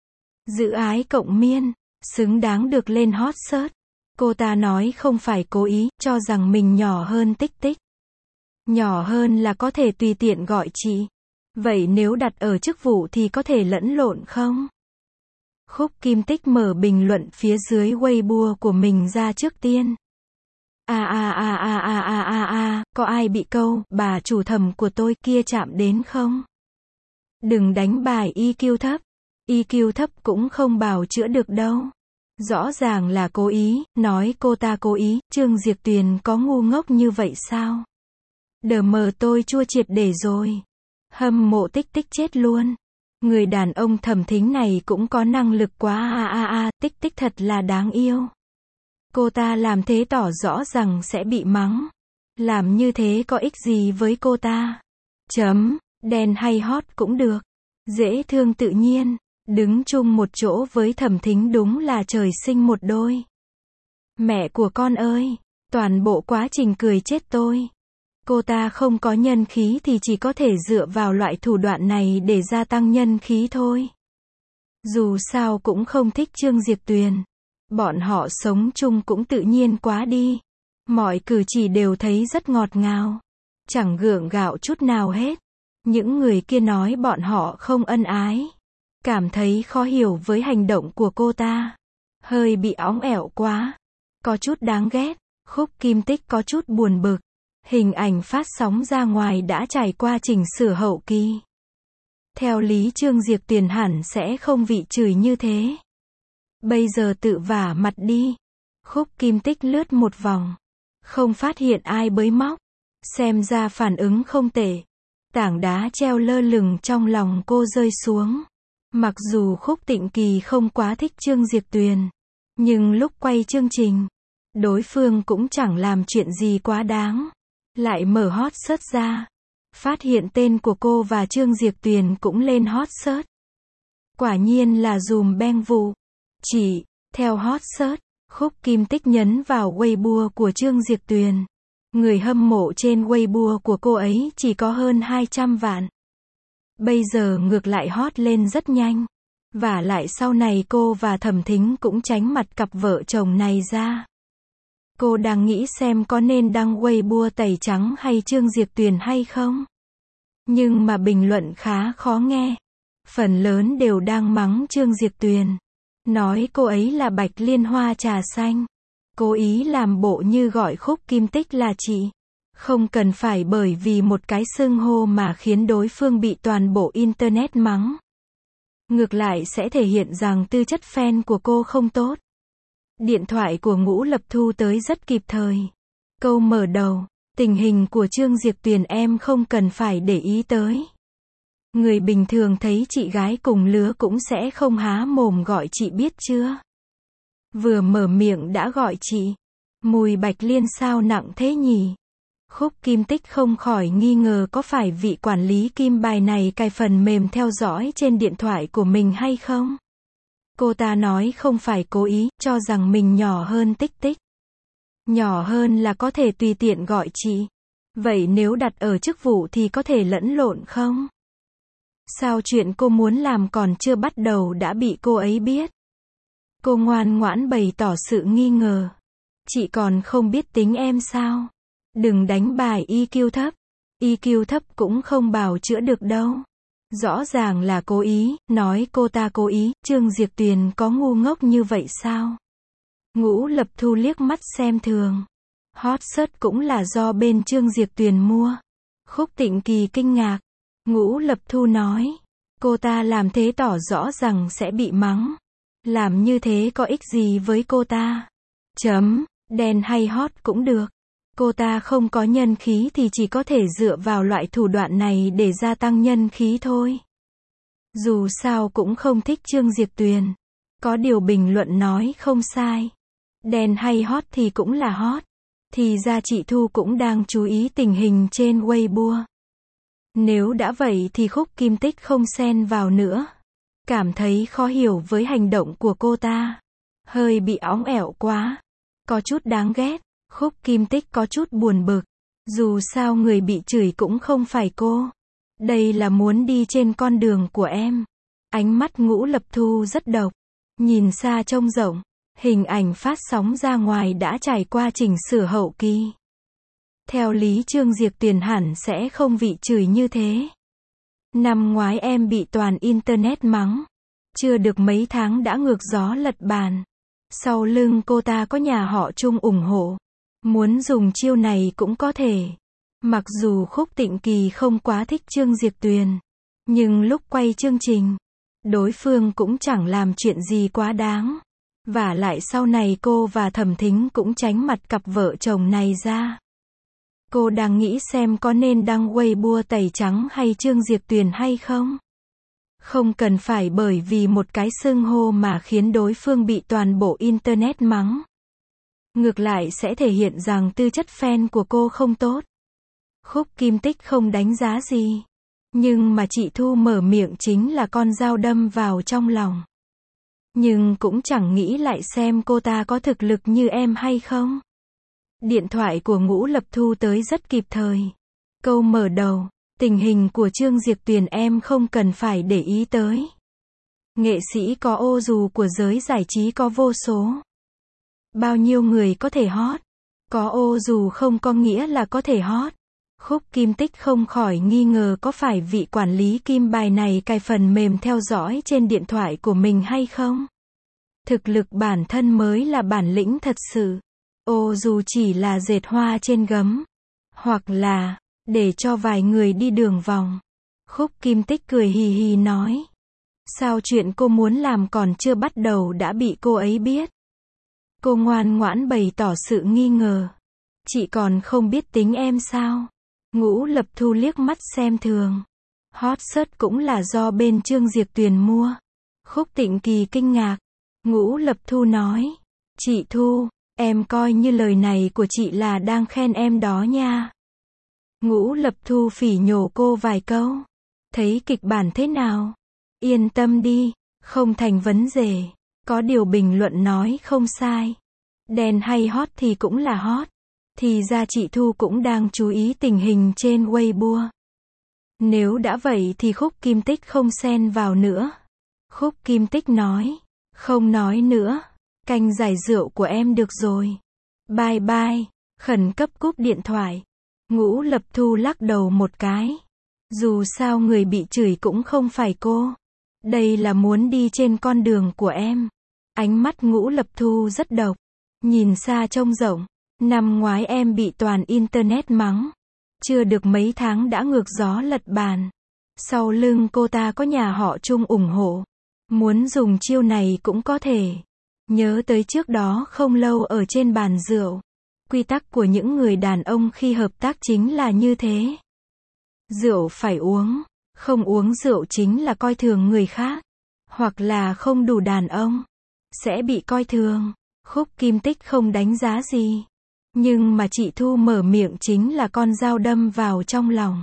Speaker 1: Giữ ái cộng miên, xứng đáng được lên hot search. Cô ta nói không phải cố ý, cho rằng mình nhỏ hơn Tích Tích. Nhỏ hơn là có thể tùy tiện gọi chị. Vậy nếu đặt ở chức vụ thì có thể lẫn lộn không? Khúc Kim Tích mở bình luận phía dưới Weibo của mình ra trước tiên. Có ai bị câu bà chủ thầm của tôi kia chạm đến không? Đừng đánh bài EQ thấp. EQ thấp cũng không bào chữa được đâu. Rõ ràng là cố ý, nói cô ta cố ý, Trương Diệp Tuyền có ngu ngốc như vậy sao? Đờ mờ tôi chua triệt để rồi. Hâm mộ Tích Tích chết luôn. Người đàn ông Thẩm Thính này cũng có năng lực quá. Tích Tích thật là đáng yêu. Cô ta làm thế tỏ rõ rằng sẽ bị mắng. Làm như thế có ích gì với cô ta? Đen hay hot cũng được. Dễ thương tự nhiên. Đứng chung một chỗ với Thẩm Thính đúng là trời sinh một đôi. Mẹ của con ơi, toàn bộ quá trình cười chết tôi. Cô ta không có nhân khí thì chỉ có thể dựa vào loại thủ đoạn này để gia tăng nhân khí thôi. Dù sao cũng không thích Trương Diệp Tuyền. Bọn họ sống chung cũng tự nhiên quá đi. Mọi cử chỉ đều thấy rất ngọt ngào. Chẳng gượng gạo chút nào hết. Những người kia nói bọn họ không ân ái. Cảm thấy khó hiểu với hành động của cô ta. Hơi bị óng ẻo quá. Có chút đáng ghét. Khúc Kim Tích có chút buồn bực. Hình ảnh phát sóng ra ngoài đã trải qua chỉnh sửa hậu kỳ. Theo lý Trương Diệp Tuyền hẳn sẽ không bị chửi như thế. Bây giờ tự vả mặt đi. Khúc Kim Tích lướt một vòng. Không phát hiện ai bới móc. Xem ra phản ứng không tệ. Tảng đá treo lơ lửng trong lòng cô rơi xuống. Mặc dù Khúc Tịnh Kỳ không quá thích Trương Diệp Tuyền. Nhưng lúc quay chương trình, đối phương cũng chẳng làm chuyện gì quá đáng. Lại mở hot search ra. Phát hiện tên của cô và Trương Diệp Tuyền cũng lên hot search. Quả nhiên là dùm beng vụ. Theo hot search, Khúc Kim Tích nhấn vào Weibo của Trương Diệp Tuyền. Người hâm mộ trên Weibo của cô ấy chỉ có hơn 200 vạn. Bây giờ ngược lại hot lên rất nhanh. Và lại sau này cô và Thẩm Thính cũng tránh mặt cặp vợ chồng này ra. Cô đang nghĩ xem có nên đăng Weibo tẩy trắng hay Trương Diệp Tuyền hay không? Nhưng mà bình luận khá khó nghe. Phần lớn đều đang mắng Trương Diệp Tuyền. Nói cô ấy là Bạch Liên Hoa trà xanh. Cố ý làm bộ như gọi Khúc Kim Tích là chị. Không cần phải bởi vì một cái xưng hô mà khiến đối phương bị toàn bộ Internet mắng. Ngược lại sẽ thể hiện rằng tư chất fan của cô không tốt. Điện thoại của Ngũ Lập Thu tới rất kịp thời. Câu mở đầu, tình hình của Trương Diệp Tuyền em không cần phải để ý tới. Người bình thường thấy chị gái cùng lứa cũng sẽ không há mồm gọi chị biết chưa. Vừa mở miệng đã gọi chị. Mùi Bạch Liên sao nặng thế nhỉ? Khúc Kim Tích không khỏi nghi ngờ có phải vị quản lý kim bài này cài phần mềm theo dõi trên điện thoại của mình hay không? Cô ta nói không phải cố ý, cho rằng mình nhỏ hơn Tích Tích. Nhỏ hơn là có thể tùy tiện gọi chị. Vậy nếu đặt ở chức vụ thì có thể lẫn lộn không? Sao chuyện cô muốn làm còn chưa bắt đầu đã bị cô ấy biết? Cô ngoan ngoãn bày tỏ sự nghi ngờ. Chị còn không biết tính em sao? Đừng đánh bài EQ thấp. EQ thấp cũng không bào chữa được đâu. Rõ ràng là cố ý, nói cô ta cố ý, Trương Diệp Tuyền có ngu ngốc như vậy sao? Ngũ Lập Thu liếc mắt xem thường. Hot search cũng là do bên Trương Diệp Tuyền mua. Khúc Tịnh Kỳ kinh ngạc. Ngũ Lập Thu nói. Cô ta làm thế tỏ rõ rằng sẽ bị mắng. Làm như thế có ích gì với cô ta? Đen hay hot cũng được. Cô ta không có nhân khí thì chỉ có thể dựa vào loại thủ đoạn này để gia tăng nhân khí thôi. Dù sao cũng không thích Trương Diệp Tuyền. Có điều bình luận nói không sai. Đen hay hot thì cũng là hot. Thì ra chị Thu cũng đang chú ý tình hình trên Weibo. Nếu đã vậy thì Khúc Kim Tích không xen vào nữa. Cảm thấy khó hiểu với hành động của cô ta. Hơi bị óng ẻo quá. Có chút đáng ghét. Khúc Kim Tích có chút buồn bực. Dù sao người bị chửi cũng không phải cô. Đây là muốn đi trên con đường của em. Ánh mắt Ngũ Lập Thu rất độc. Nhìn xa trông rộng. Hình ảnh phát sóng ra ngoài đã trải qua chỉnh sửa hậu kỳ. Theo lý Trương Diệp Tuyền hẳn sẽ không bị chửi như thế. Năm ngoái em bị toàn Internet mắng. Chưa được mấy tháng đã ngược gió lật bàn. Sau lưng cô ta có nhà họ Trung ủng hộ. Muốn dùng chiêu này cũng có thể. Mặc dù Khúc Tịnh Kỳ không quá thích Trương Diệp Tuyền, nhưng lúc quay chương trình, đối phương cũng chẳng làm chuyện gì quá đáng. Vả lại sau này cô và Thẩm Thính cũng tránh mặt cặp vợ chồng này ra. Cô đang nghĩ xem có nên đăng Weibo tẩy trắng hay Trương Diệp Tuyền hay không? Không cần phải bởi vì một cái xưng hô mà khiến đối phương bị toàn bộ Internet mắng. Ngược lại sẽ thể hiện rằng tư chất fan của cô không tốt. Khúc Kim Tích không đánh giá gì. Nhưng mà chị Thu mở miệng chính là con dao đâm vào trong lòng. Nhưng cũng chẳng nghĩ lại xem cô ta có thực lực như em hay không. Điện thoại của Ngũ Lập Thu tới rất kịp thời. Câu mở đầu, tình hình của Trương Diệp Tuyền em không cần phải để ý tới. Nghệ sĩ có ô dù của giới giải trí có vô số. Bao nhiêu người có thể hot. Có ô dù không có nghĩa là có thể hot. Khúc Kim Tích không khỏi nghi ngờ có phải vị quản lý kim bài này cài phần mềm theo dõi trên điện thoại của mình hay không. Thực lực bản thân mới là bản lĩnh thật sự. Ô dù chỉ là dệt hoa trên gấm. Hoặc là, để cho vài người đi đường vòng. Khúc Kim Tích cười hì hì nói. Sao chuyện cô muốn làm còn chưa bắt đầu đã bị cô ấy biết? Cô ngoan ngoãn bày tỏ sự nghi ngờ. Chị còn không biết tính em sao? Ngũ Lập Thu liếc mắt xem thường. Hot search cũng là do bên Trương Diệp Tuyền mua. Khúc Tịnh Kỳ kinh ngạc. Ngũ Lập Thu nói. Chị Thu, em coi như lời này của chị là đang khen em đó nha. Ngũ Lập Thu phỉ nhổ cô vài câu. Thấy kịch bản thế nào? Yên tâm đi, không thành vấn đề. Có điều bình luận nói không sai. Đen hay hot thì cũng là hot. Thì ra chị Thu cũng đang chú ý tình hình trên Weibo. Nếu đã vậy thì Khúc Kim Tích không xen vào nữa. Khúc Kim Tích nói. Không nói nữa. Canh giải rượu của em được rồi. Bye bye. Khẩn cấp cúp điện thoại. Ngũ Lập Thu lắc đầu một cái. Dù sao người bị chửi cũng không phải cô. Đây là muốn đi trên con đường của em. Ánh mắt Ngũ Lập Thu rất độc. Nhìn xa trông rộng. Năm ngoái em bị toàn Internet mắng. Chưa được mấy tháng đã ngược gió lật bàn. Sau lưng cô ta có nhà họ Trung ủng hộ. Muốn dùng chiêu này cũng có thể. Nhớ tới trước đó không lâu ở trên bàn rượu. Quy tắc của những người đàn ông khi hợp tác chính là như thế. Rượu phải uống. Không uống rượu chính là coi thường người khác. Hoặc là không đủ đàn ông. Sẽ bị coi thường. Khúc Kim Tích không đánh giá gì. Nhưng mà chị Thu mở miệng chính là con dao đâm vào trong lòng.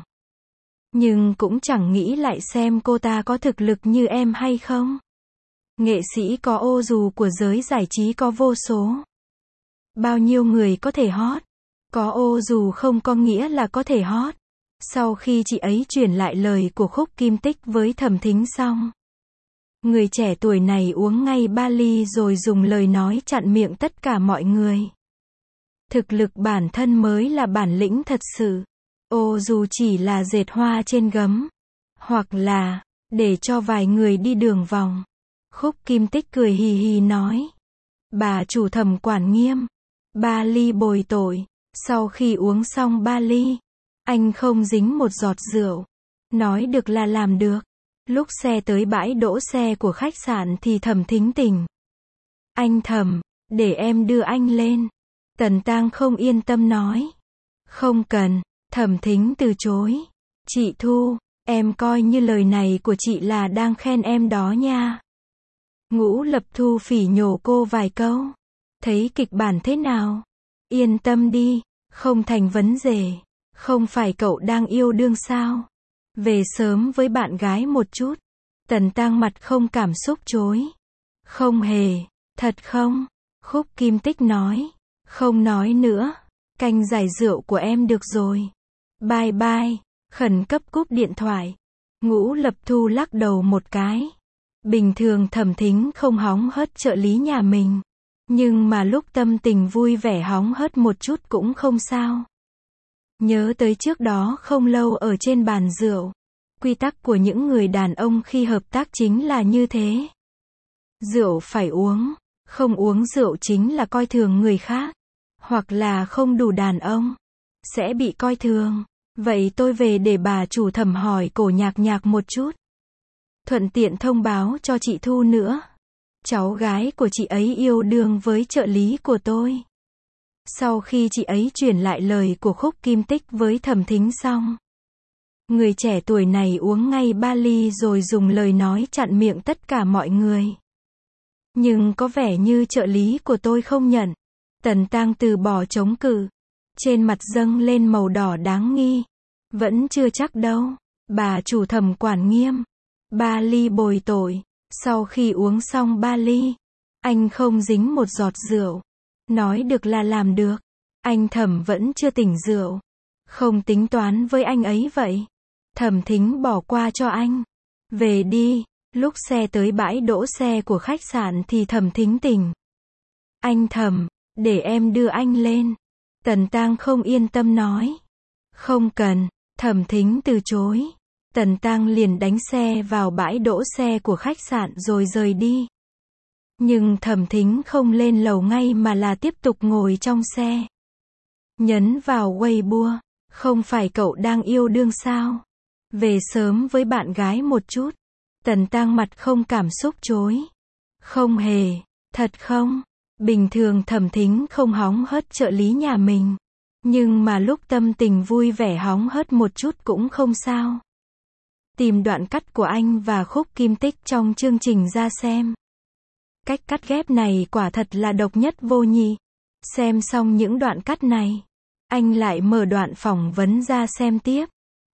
Speaker 1: Nhưng cũng chẳng nghĩ lại xem cô ta có thực lực như em hay không. Nghệ sĩ có ô dù của giới giải trí có vô số. Bao nhiêu người có thể hot. Có ô dù không có nghĩa là có thể hot. Sau khi chị ấy truyền lại lời của Khúc Kim Tích với Thẩm Thính xong. Người trẻ tuổi này uống ngay 3 ly rồi dùng lời nói chặn miệng tất cả mọi người. Thực lực bản thân mới là bản lĩnh thật sự. Ô dù chỉ là dệt hoa trên gấm. Hoặc là, để cho vài người đi đường vòng. Khúc Kim Tích cười hì hì nói. Bà chủ Thẩm quản nghiêm. 3 ly bồi tội. Sau khi uống xong 3 ly, anh không dính một giọt rượu. Nói được là làm được. Lúc xe tới bãi đỗ xe của khách sạn thì Thẩm Thính tỉnh. Anh Thẩm, để em đưa anh lên. Tần Tang không yên tâm nói. Không cần. Thẩm Thính từ chối. Chị Thu, em coi như lời này của chị là đang khen em đó nha. Ngũ Lập Thu phỉ nhổ cô vài câu. Thấy kịch bản thế nào? Yên tâm đi, không thành vấn đề. Không phải cậu đang yêu đương sao? Về sớm với bạn gái một chút. Tần Tang mặt không cảm xúc chối. Không hề. Thật không? Khúc Kim Tích nói. Không nói nữa. Canh giải rượu của em được rồi. Bye bye. Khẩn cấp cúp điện thoại. Ngũ Lập Thu lắc đầu một cái. Bình thường Thẩm Thính không hóng hớt trợ lý nhà mình. Nhưng mà lúc tâm tình vui vẻ hóng hớt một chút cũng không sao. Nhớ tới trước đó không lâu ở trên bàn rượu. Quy tắc của những người đàn ông khi hợp tác chính là như thế. Rượu phải uống. Không uống rượu chính là coi thường người khác. hoặc là không đủ đàn ông, sẽ bị coi thường. Vậy tôi về để bà chủ Thẩm hỏi cổ nhạc nhạc một chút. Thuận tiện thông báo cho chị Thu nữa. Cháu gái của chị ấy yêu đương với trợ lý của tôi. Sau khi chị ấy truyền lại lời của Khúc Kim Tích với Thẩm Thính xong, người trẻ tuổi này uống ngay 3 ly rồi dùng lời nói chặn miệng tất cả mọi người. Nhưng có vẻ như trợ lý của tôi không nhận. Tần Tang từ bỏ chống cự. Trên mặt dâng lên màu đỏ đáng nghi. Vẫn chưa chắc đâu. Bà chủ Thẩm quản nghiêm. 3 ly bồi tội. Sau khi uống xong 3 ly, anh không dính một giọt rượu. Nói được là làm được. Anh Thẩm vẫn chưa tỉnh rượu. Không tính toán với anh ấy vậy. Thẩm Thính bỏ qua cho anh. Về đi. Lúc xe tới bãi đỗ xe của khách sạn thì Thẩm Thính tỉnh. Anh Thẩm, để em đưa anh lên. Tần Tang không yên tâm nói. Không cần. Thẩm Thính từ chối. Tần Tang liền đánh xe vào bãi đỗ xe của khách sạn rồi rời đi. Nhưng Thẩm Thính không lên lầu ngay mà là tiếp tục ngồi trong xe. Nhấn vào Weibo. Không phải cậu đang yêu đương sao? Về sớm với bạn gái một chút. Tần Tang mặt không cảm xúc chối. Không hề. Thật không? Bình thường Thẩm Thính không hóng hớt trợ lý nhà mình. Nhưng mà lúc tâm tình vui vẻ hóng hớt một chút cũng không sao. Tìm đoạn cắt của anh và Khúc Kim Tích trong chương trình ra xem. Cách cắt ghép này quả thật là độc nhất vô nhị. Xem xong những đoạn cắt này, anh lại mở đoạn phỏng vấn ra xem tiếp.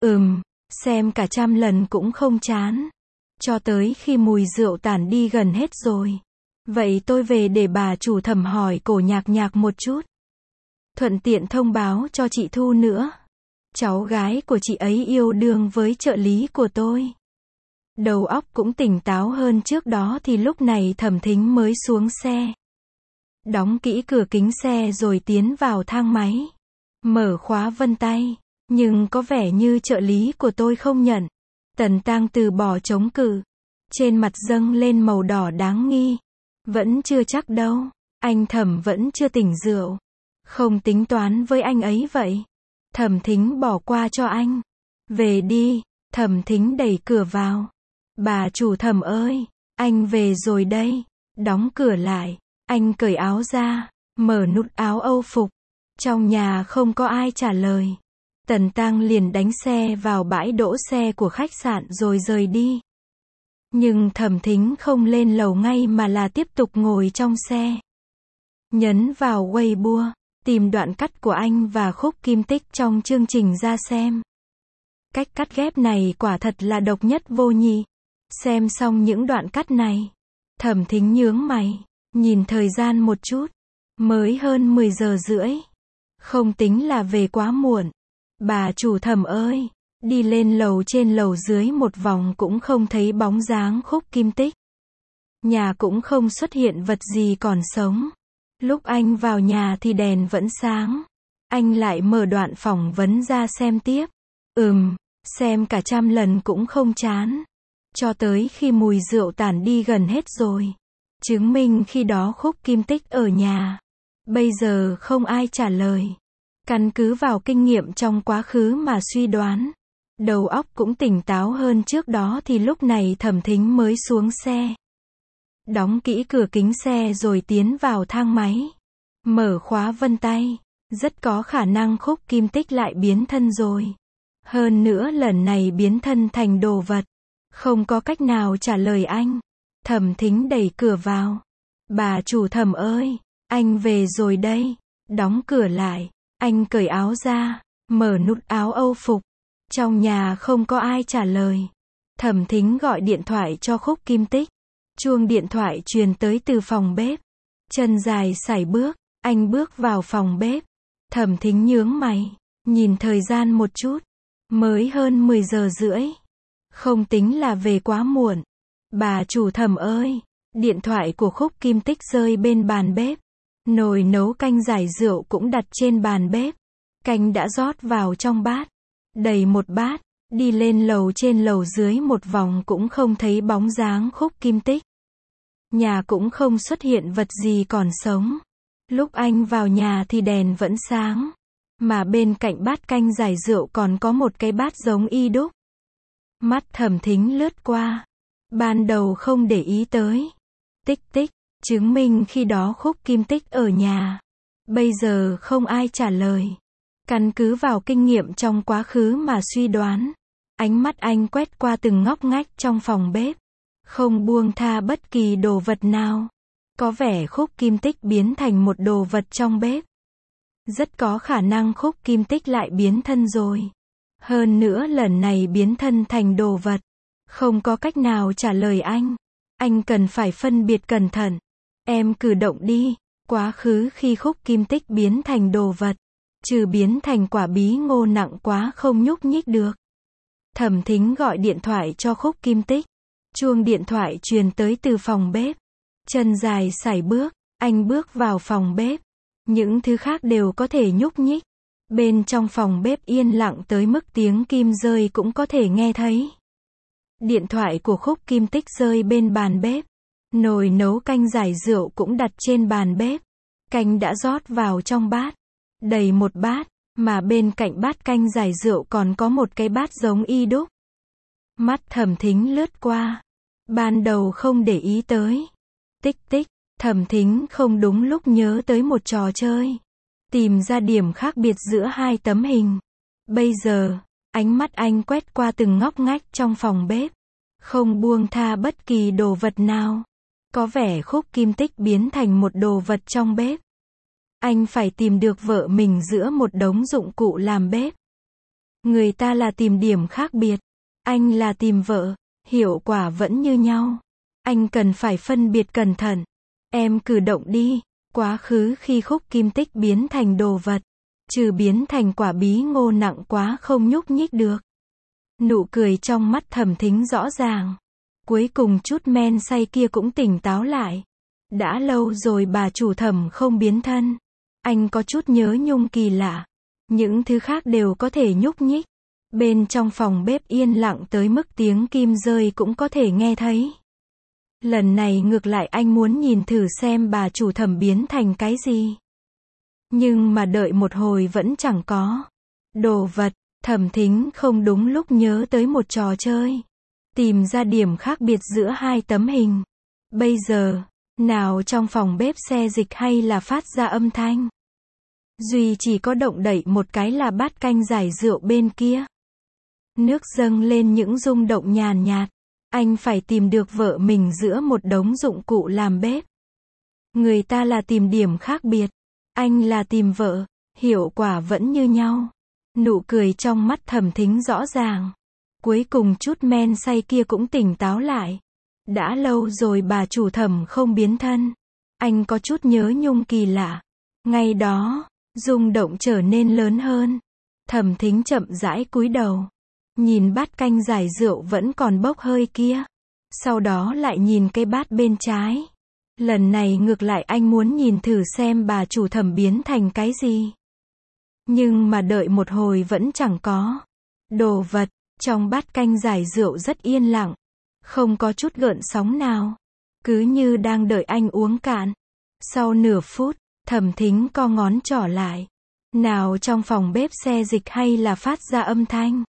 Speaker 1: Xem cả 100 lần cũng không chán. Cho tới khi mùi rượu tản đi gần hết rồi. Vậy tôi về để bà chủ Thẩm hỏi cổ nhạc nhạc một chút. Thuận tiện thông báo cho chị Thu nữa. Cháu gái của chị ấy yêu đương với trợ lý của tôi. Đầu óc cũng tỉnh táo hơn trước đó thì lúc này Thẩm Thính mới xuống xe. Đóng kỹ cửa kính xe rồi tiến vào thang máy. Mở khóa vân tay. Nhưng có vẻ như trợ lý của tôi không nhận. Tần Tang từ bỏ chống cự. Trên mặt dâng lên màu đỏ đáng nghi. Vẫn chưa chắc đâu. Anh Thẩm vẫn chưa tỉnh rượu. Không tính toán với anh ấy vậy. Thẩm Thính bỏ qua cho anh. Về đi. Thẩm Thính đẩy cửa vào. Bà chủ Thẩm ơi, anh về rồi đây. Đóng cửa lại. Anh cởi áo ra. Mở nút áo âu phục. Trong nhà không có ai trả lời. Tần Tang liền đánh xe vào bãi đỗ xe của khách sạn rồi rời đi. Nhưng Thẩm Thính không lên lầu ngay mà là tiếp tục ngồi trong xe. Nhấn vào Weibo. Tìm đoạn cắt của anh và Khúc Kim Tích trong chương trình ra xem. Cách cắt ghép này quả thật là độc nhất vô nhị. Xem xong những đoạn cắt này, Thẩm Thính nhướng mày, nhìn thời gian một chút. Mới hơn 10 giờ rưỡi. Không tính là về quá muộn. Bà chủ Thẩm ơi, đi lên lầu trên lầu dưới một vòng cũng không thấy bóng dáng Khúc Kim Tích. Nhà cũng không xuất hiện vật gì còn sống. Lúc anh vào nhà thì đèn vẫn sáng. Anh lại mở đoạn phỏng vấn ra xem tiếp. Xem cả 100 lần cũng không chán. Cho tới khi mùi rượu tản đi gần hết rồi. Chứng minh khi đó Khúc Kim Tích ở nhà. Bây giờ không ai trả lời. Căn cứ vào kinh nghiệm trong quá khứ mà suy đoán. Đầu óc cũng tỉnh táo hơn trước đó thì lúc này Thẩm Thính mới xuống xe. Đóng kỹ cửa kính xe rồi tiến vào thang máy. Mở khóa vân tay. Rất có khả năng Khúc Kim Tích lại biến thân rồi. Hơn nữa lần này biến thân thành đồ vật. Không có cách nào trả lời anh. Thẩm Thính đẩy cửa vào. Bà chủ Thẩm ơi, anh về rồi đây. Đóng cửa lại. Anh cởi áo ra. Mở nút áo âu phục. Trong nhà không có ai trả lời. Thẩm Thính gọi điện thoại cho Khúc Kim Tích. Chuông điện thoại truyền tới từ phòng bếp. Chân dài sải bước. Anh bước vào phòng bếp. Thẩm Thính nhướng mày. Nhìn thời gian một chút. Mới hơn 10 giờ rưỡi. Không tính là về quá muộn. Bà chủ Thẩm ơi. Điện thoại của Khúc Kim Tích rơi bên bàn bếp. Nồi nấu canh giải rượu cũng đặt trên bàn bếp. Canh đã rót vào trong bát. Đầy một bát. Đi lên lầu trên lầu dưới một vòng cũng không thấy bóng dáng Khúc Kim Tích. Nhà cũng không xuất hiện vật gì còn sống. Lúc anh vào nhà thì đèn vẫn sáng, mà bên cạnh bát canh giải rượu còn có một cái bát giống y đúc. Mắt Thẩm Thính lướt qua, ban đầu không để ý tới. Tích tích, chứng minh khi đó Khúc Kim Tích ở nhà. Bây giờ không ai trả lời. Căn cứ vào kinh nghiệm trong quá khứ mà suy đoán. Ánh mắt anh quét qua từng ngóc ngách trong phòng bếp, không buông tha bất kỳ đồ vật nào. Có vẻ Khúc Kim Tích biến thành một đồ vật trong bếp. Rất có khả năng Khúc Kim Tích lại biến thân rồi. Hơn nữa lần này biến thân thành đồ vật. Không có cách nào trả lời anh. Anh cần phải phân biệt cẩn thận. Em cử động đi. Quá khứ khi Khúc Kim Tích biến thành đồ vật, trừ biến thành quả bí ngô nặng quá không nhúc nhích được. Thẩm Thính gọi điện thoại cho Khúc Kim Tích. Chuông điện thoại truyền tới từ phòng bếp. Chân dài sải bước, anh bước vào phòng bếp. Những thứ khác đều có thể nhúc nhích. Bên trong phòng bếp yên lặng tới mức tiếng kim rơi cũng có thể nghe thấy. Điện thoại của Khúc Kim Tích rơi bên bàn bếp. Nồi nấu canh giải rượu cũng đặt trên bàn bếp. Canh đã rót vào trong bát. Đầy một bát, mà bên cạnh bát canh giải rượu còn có một cái bát giống y đúc. Mắt Thẩm Thính lướt qua. Ban đầu không để ý tới. Tích tích, Thẩm Thính không đúng lúc nhớ tới một trò chơi. Tìm ra điểm khác biệt giữa hai tấm hình. Bây giờ, ánh mắt anh quét qua từng ngóc ngách trong phòng bếp. Không buông tha bất kỳ đồ vật nào. Có vẻ Khúc Kim Tích biến thành một đồ vật trong bếp. Anh phải tìm được vợ mình giữa một đống dụng cụ làm bếp. Người ta là tìm điểm khác biệt. Anh là tìm vợ. Hiệu quả vẫn như nhau. Anh cần phải phân biệt cẩn thận. Em cử động đi. Quá khứ khi Khúc Kim Tích biến thành đồ vật, trừ biến thành quả bí ngô nặng quá không nhúc nhích được. Nụ cười trong mắt Thẩm Thính rõ ràng. Cuối cùng chút men say kia cũng tỉnh táo lại. Đã lâu rồi bà chủ Thẩm không biến thân. Anh có chút nhớ nhung kỳ lạ. Những thứ khác đều có thể nhúc nhích. Bên trong phòng bếp yên lặng tới mức tiếng kim rơi cũng có thể nghe thấy. Lần này ngược lại anh muốn nhìn thử xem bà chủ Thẩm biến thành cái gì. Nhưng mà đợi một hồi vẫn chẳng có đồ vật. Thẩm Thính không đúng lúc nhớ tới một trò chơi. Tìm ra điểm khác biệt giữa hai tấm hình. Bây giờ, nào trong phòng bếp xe dịch hay là phát ra âm thanh. Duy chỉ có động đậy một cái là bát canh giải rượu bên kia. Nước dâng lên những rung động nhàn nhạt. Anh phải tìm được vợ mình giữa một đống dụng cụ làm bếp. Người ta là tìm điểm khác biệt. Anh là tìm vợ. Hiệu quả vẫn như nhau. Nụ cười trong mắt Thẩm Thính rõ ràng. Cuối cùng chút men say kia cũng tỉnh táo lại. Đã lâu rồi bà chủ Thẩm không biến thân. Anh có chút nhớ nhung kỳ lạ. Ngay đó, rung động trở nên lớn hơn. Thẩm Thính chậm rãi cúi đầu. Nhìn bát canh giải rượu vẫn còn bốc hơi kia. Sau đó lại nhìn cái bát bên trái. Lần này ngược lại anh muốn nhìn thử xem bà chủ Thẩm biến thành cái gì. Nhưng mà đợi một hồi vẫn chẳng có đồ vật. Trong bát canh giải rượu rất yên lặng. Không có chút gợn sóng nào. Cứ như đang đợi anh uống cạn. Sau nửa phút, Thẩm Thính co ngón trỏ lại. Nào trong phòng bếp xe dịch hay là phát ra âm thanh.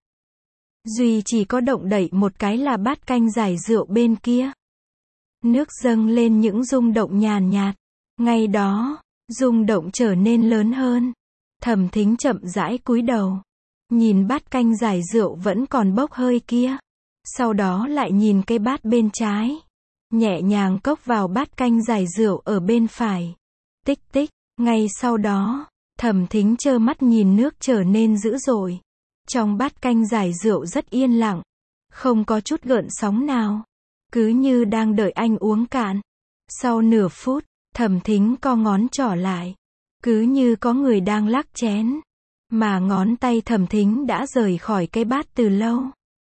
Speaker 1: Duy chỉ có động đậy một cái là bát canh giải rượu bên kia. Nước dâng lên những rung động nhàn nhạt. Ngay đó, rung động trở nên lớn hơn. Thẩm Thính chậm rãi cúi đầu. Nhìn bát canh giải rượu vẫn còn bốc hơi kia. Sau đó lại nhìn cái bát bên trái. Nhẹ nhàng cốc vào bát canh giải rượu ở bên phải. Tích tích, ngay sau đó, Thẩm Thính trơ mắt nhìn nước trở nên dữ dội. Trong bát canh giải rượu rất yên lặng. Không có chút gợn sóng nào. Cứ như đang đợi anh uống cạn. Sau nửa phút, Thẩm Thính co ngón trỏ lại. Cứ như có người đang lắc chén. Mà ngón tay Thẩm Thính đã rời khỏi cái bát từ lâu.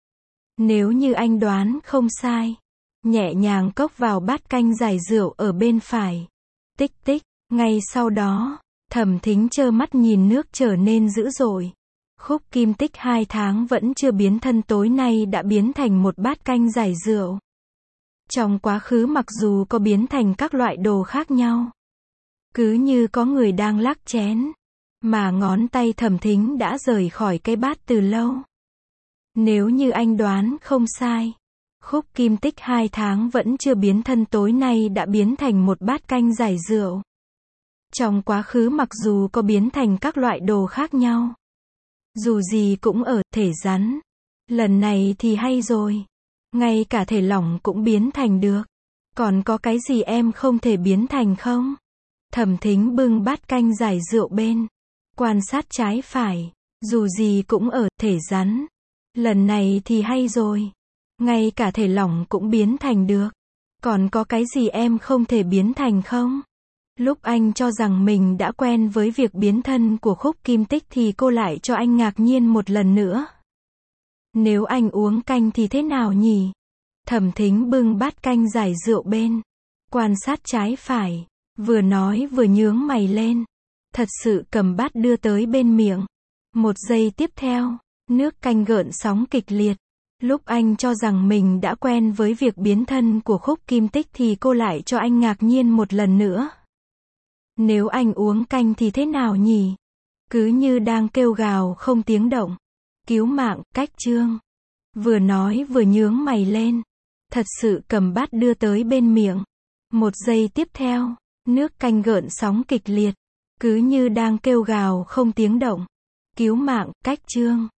Speaker 1: Nếu như anh đoán không sai. Nhẹ nhàng cốc vào bát canh giải rượu ở bên phải. Tích tích, ngay sau đó, Thẩm Thính trơ mắt nhìn nước trở nên dữ dội. Khúc Kim Tích 2 tháng vẫn chưa biến thân tối nay đã biến thành một bát canh giải rượu. Trong quá khứ mặc dù có biến thành các loại đồ khác nhau. Cứ như có người đang lắc chén, mà ngón tay Thẩm Thính đã rời khỏi cái bát từ lâu. Nếu như anh đoán không sai, Khúc Kim Tích 2 tháng vẫn chưa biến thân tối nay đã biến thành một bát canh giải rượu. Trong quá khứ mặc dù có biến thành các loại đồ khác nhau, dù gì cũng ở thể rắn. Lần này thì hay rồi. Ngay cả thể lỏng cũng biến thành được. Còn có cái gì em không thể biến thành không? Thẩm Thính bưng bát canh giải rượu bên, quan sát trái phải. Dù gì cũng ở thể rắn. Lần này thì hay rồi. Ngay cả thể lỏng cũng biến thành được. Còn có cái gì em không thể biến thành không? Lúc anh cho rằng mình đã quen với việc biến thân của Khúc Kim Tích thì cô lại cho anh ngạc nhiên một lần nữa. Nếu anh uống canh thì thế nào nhỉ? Thẩm Thính bưng bát canh giải rượu bên, quan sát trái phải, vừa nói vừa nhướng mày lên. Thật sự cầm bát đưa tới bên miệng. Một giây tiếp theo, nước canh gợn sóng kịch liệt. Lúc anh cho rằng mình đã quen với việc biến thân của Khúc Kim Tích thì cô lại cho anh ngạc nhiên một lần nữa. Nếu anh uống canh thì thế nào nhỉ? Cứ như đang kêu gào không tiếng động. Cứu mạng, cách chương. Vừa nói vừa nhướng mày lên. Thật sự cầm bát đưa tới bên miệng. Một giây tiếp theo, nước canh gợn sóng kịch liệt. Cứ như đang kêu gào không tiếng động. Cứu mạng, cách chương.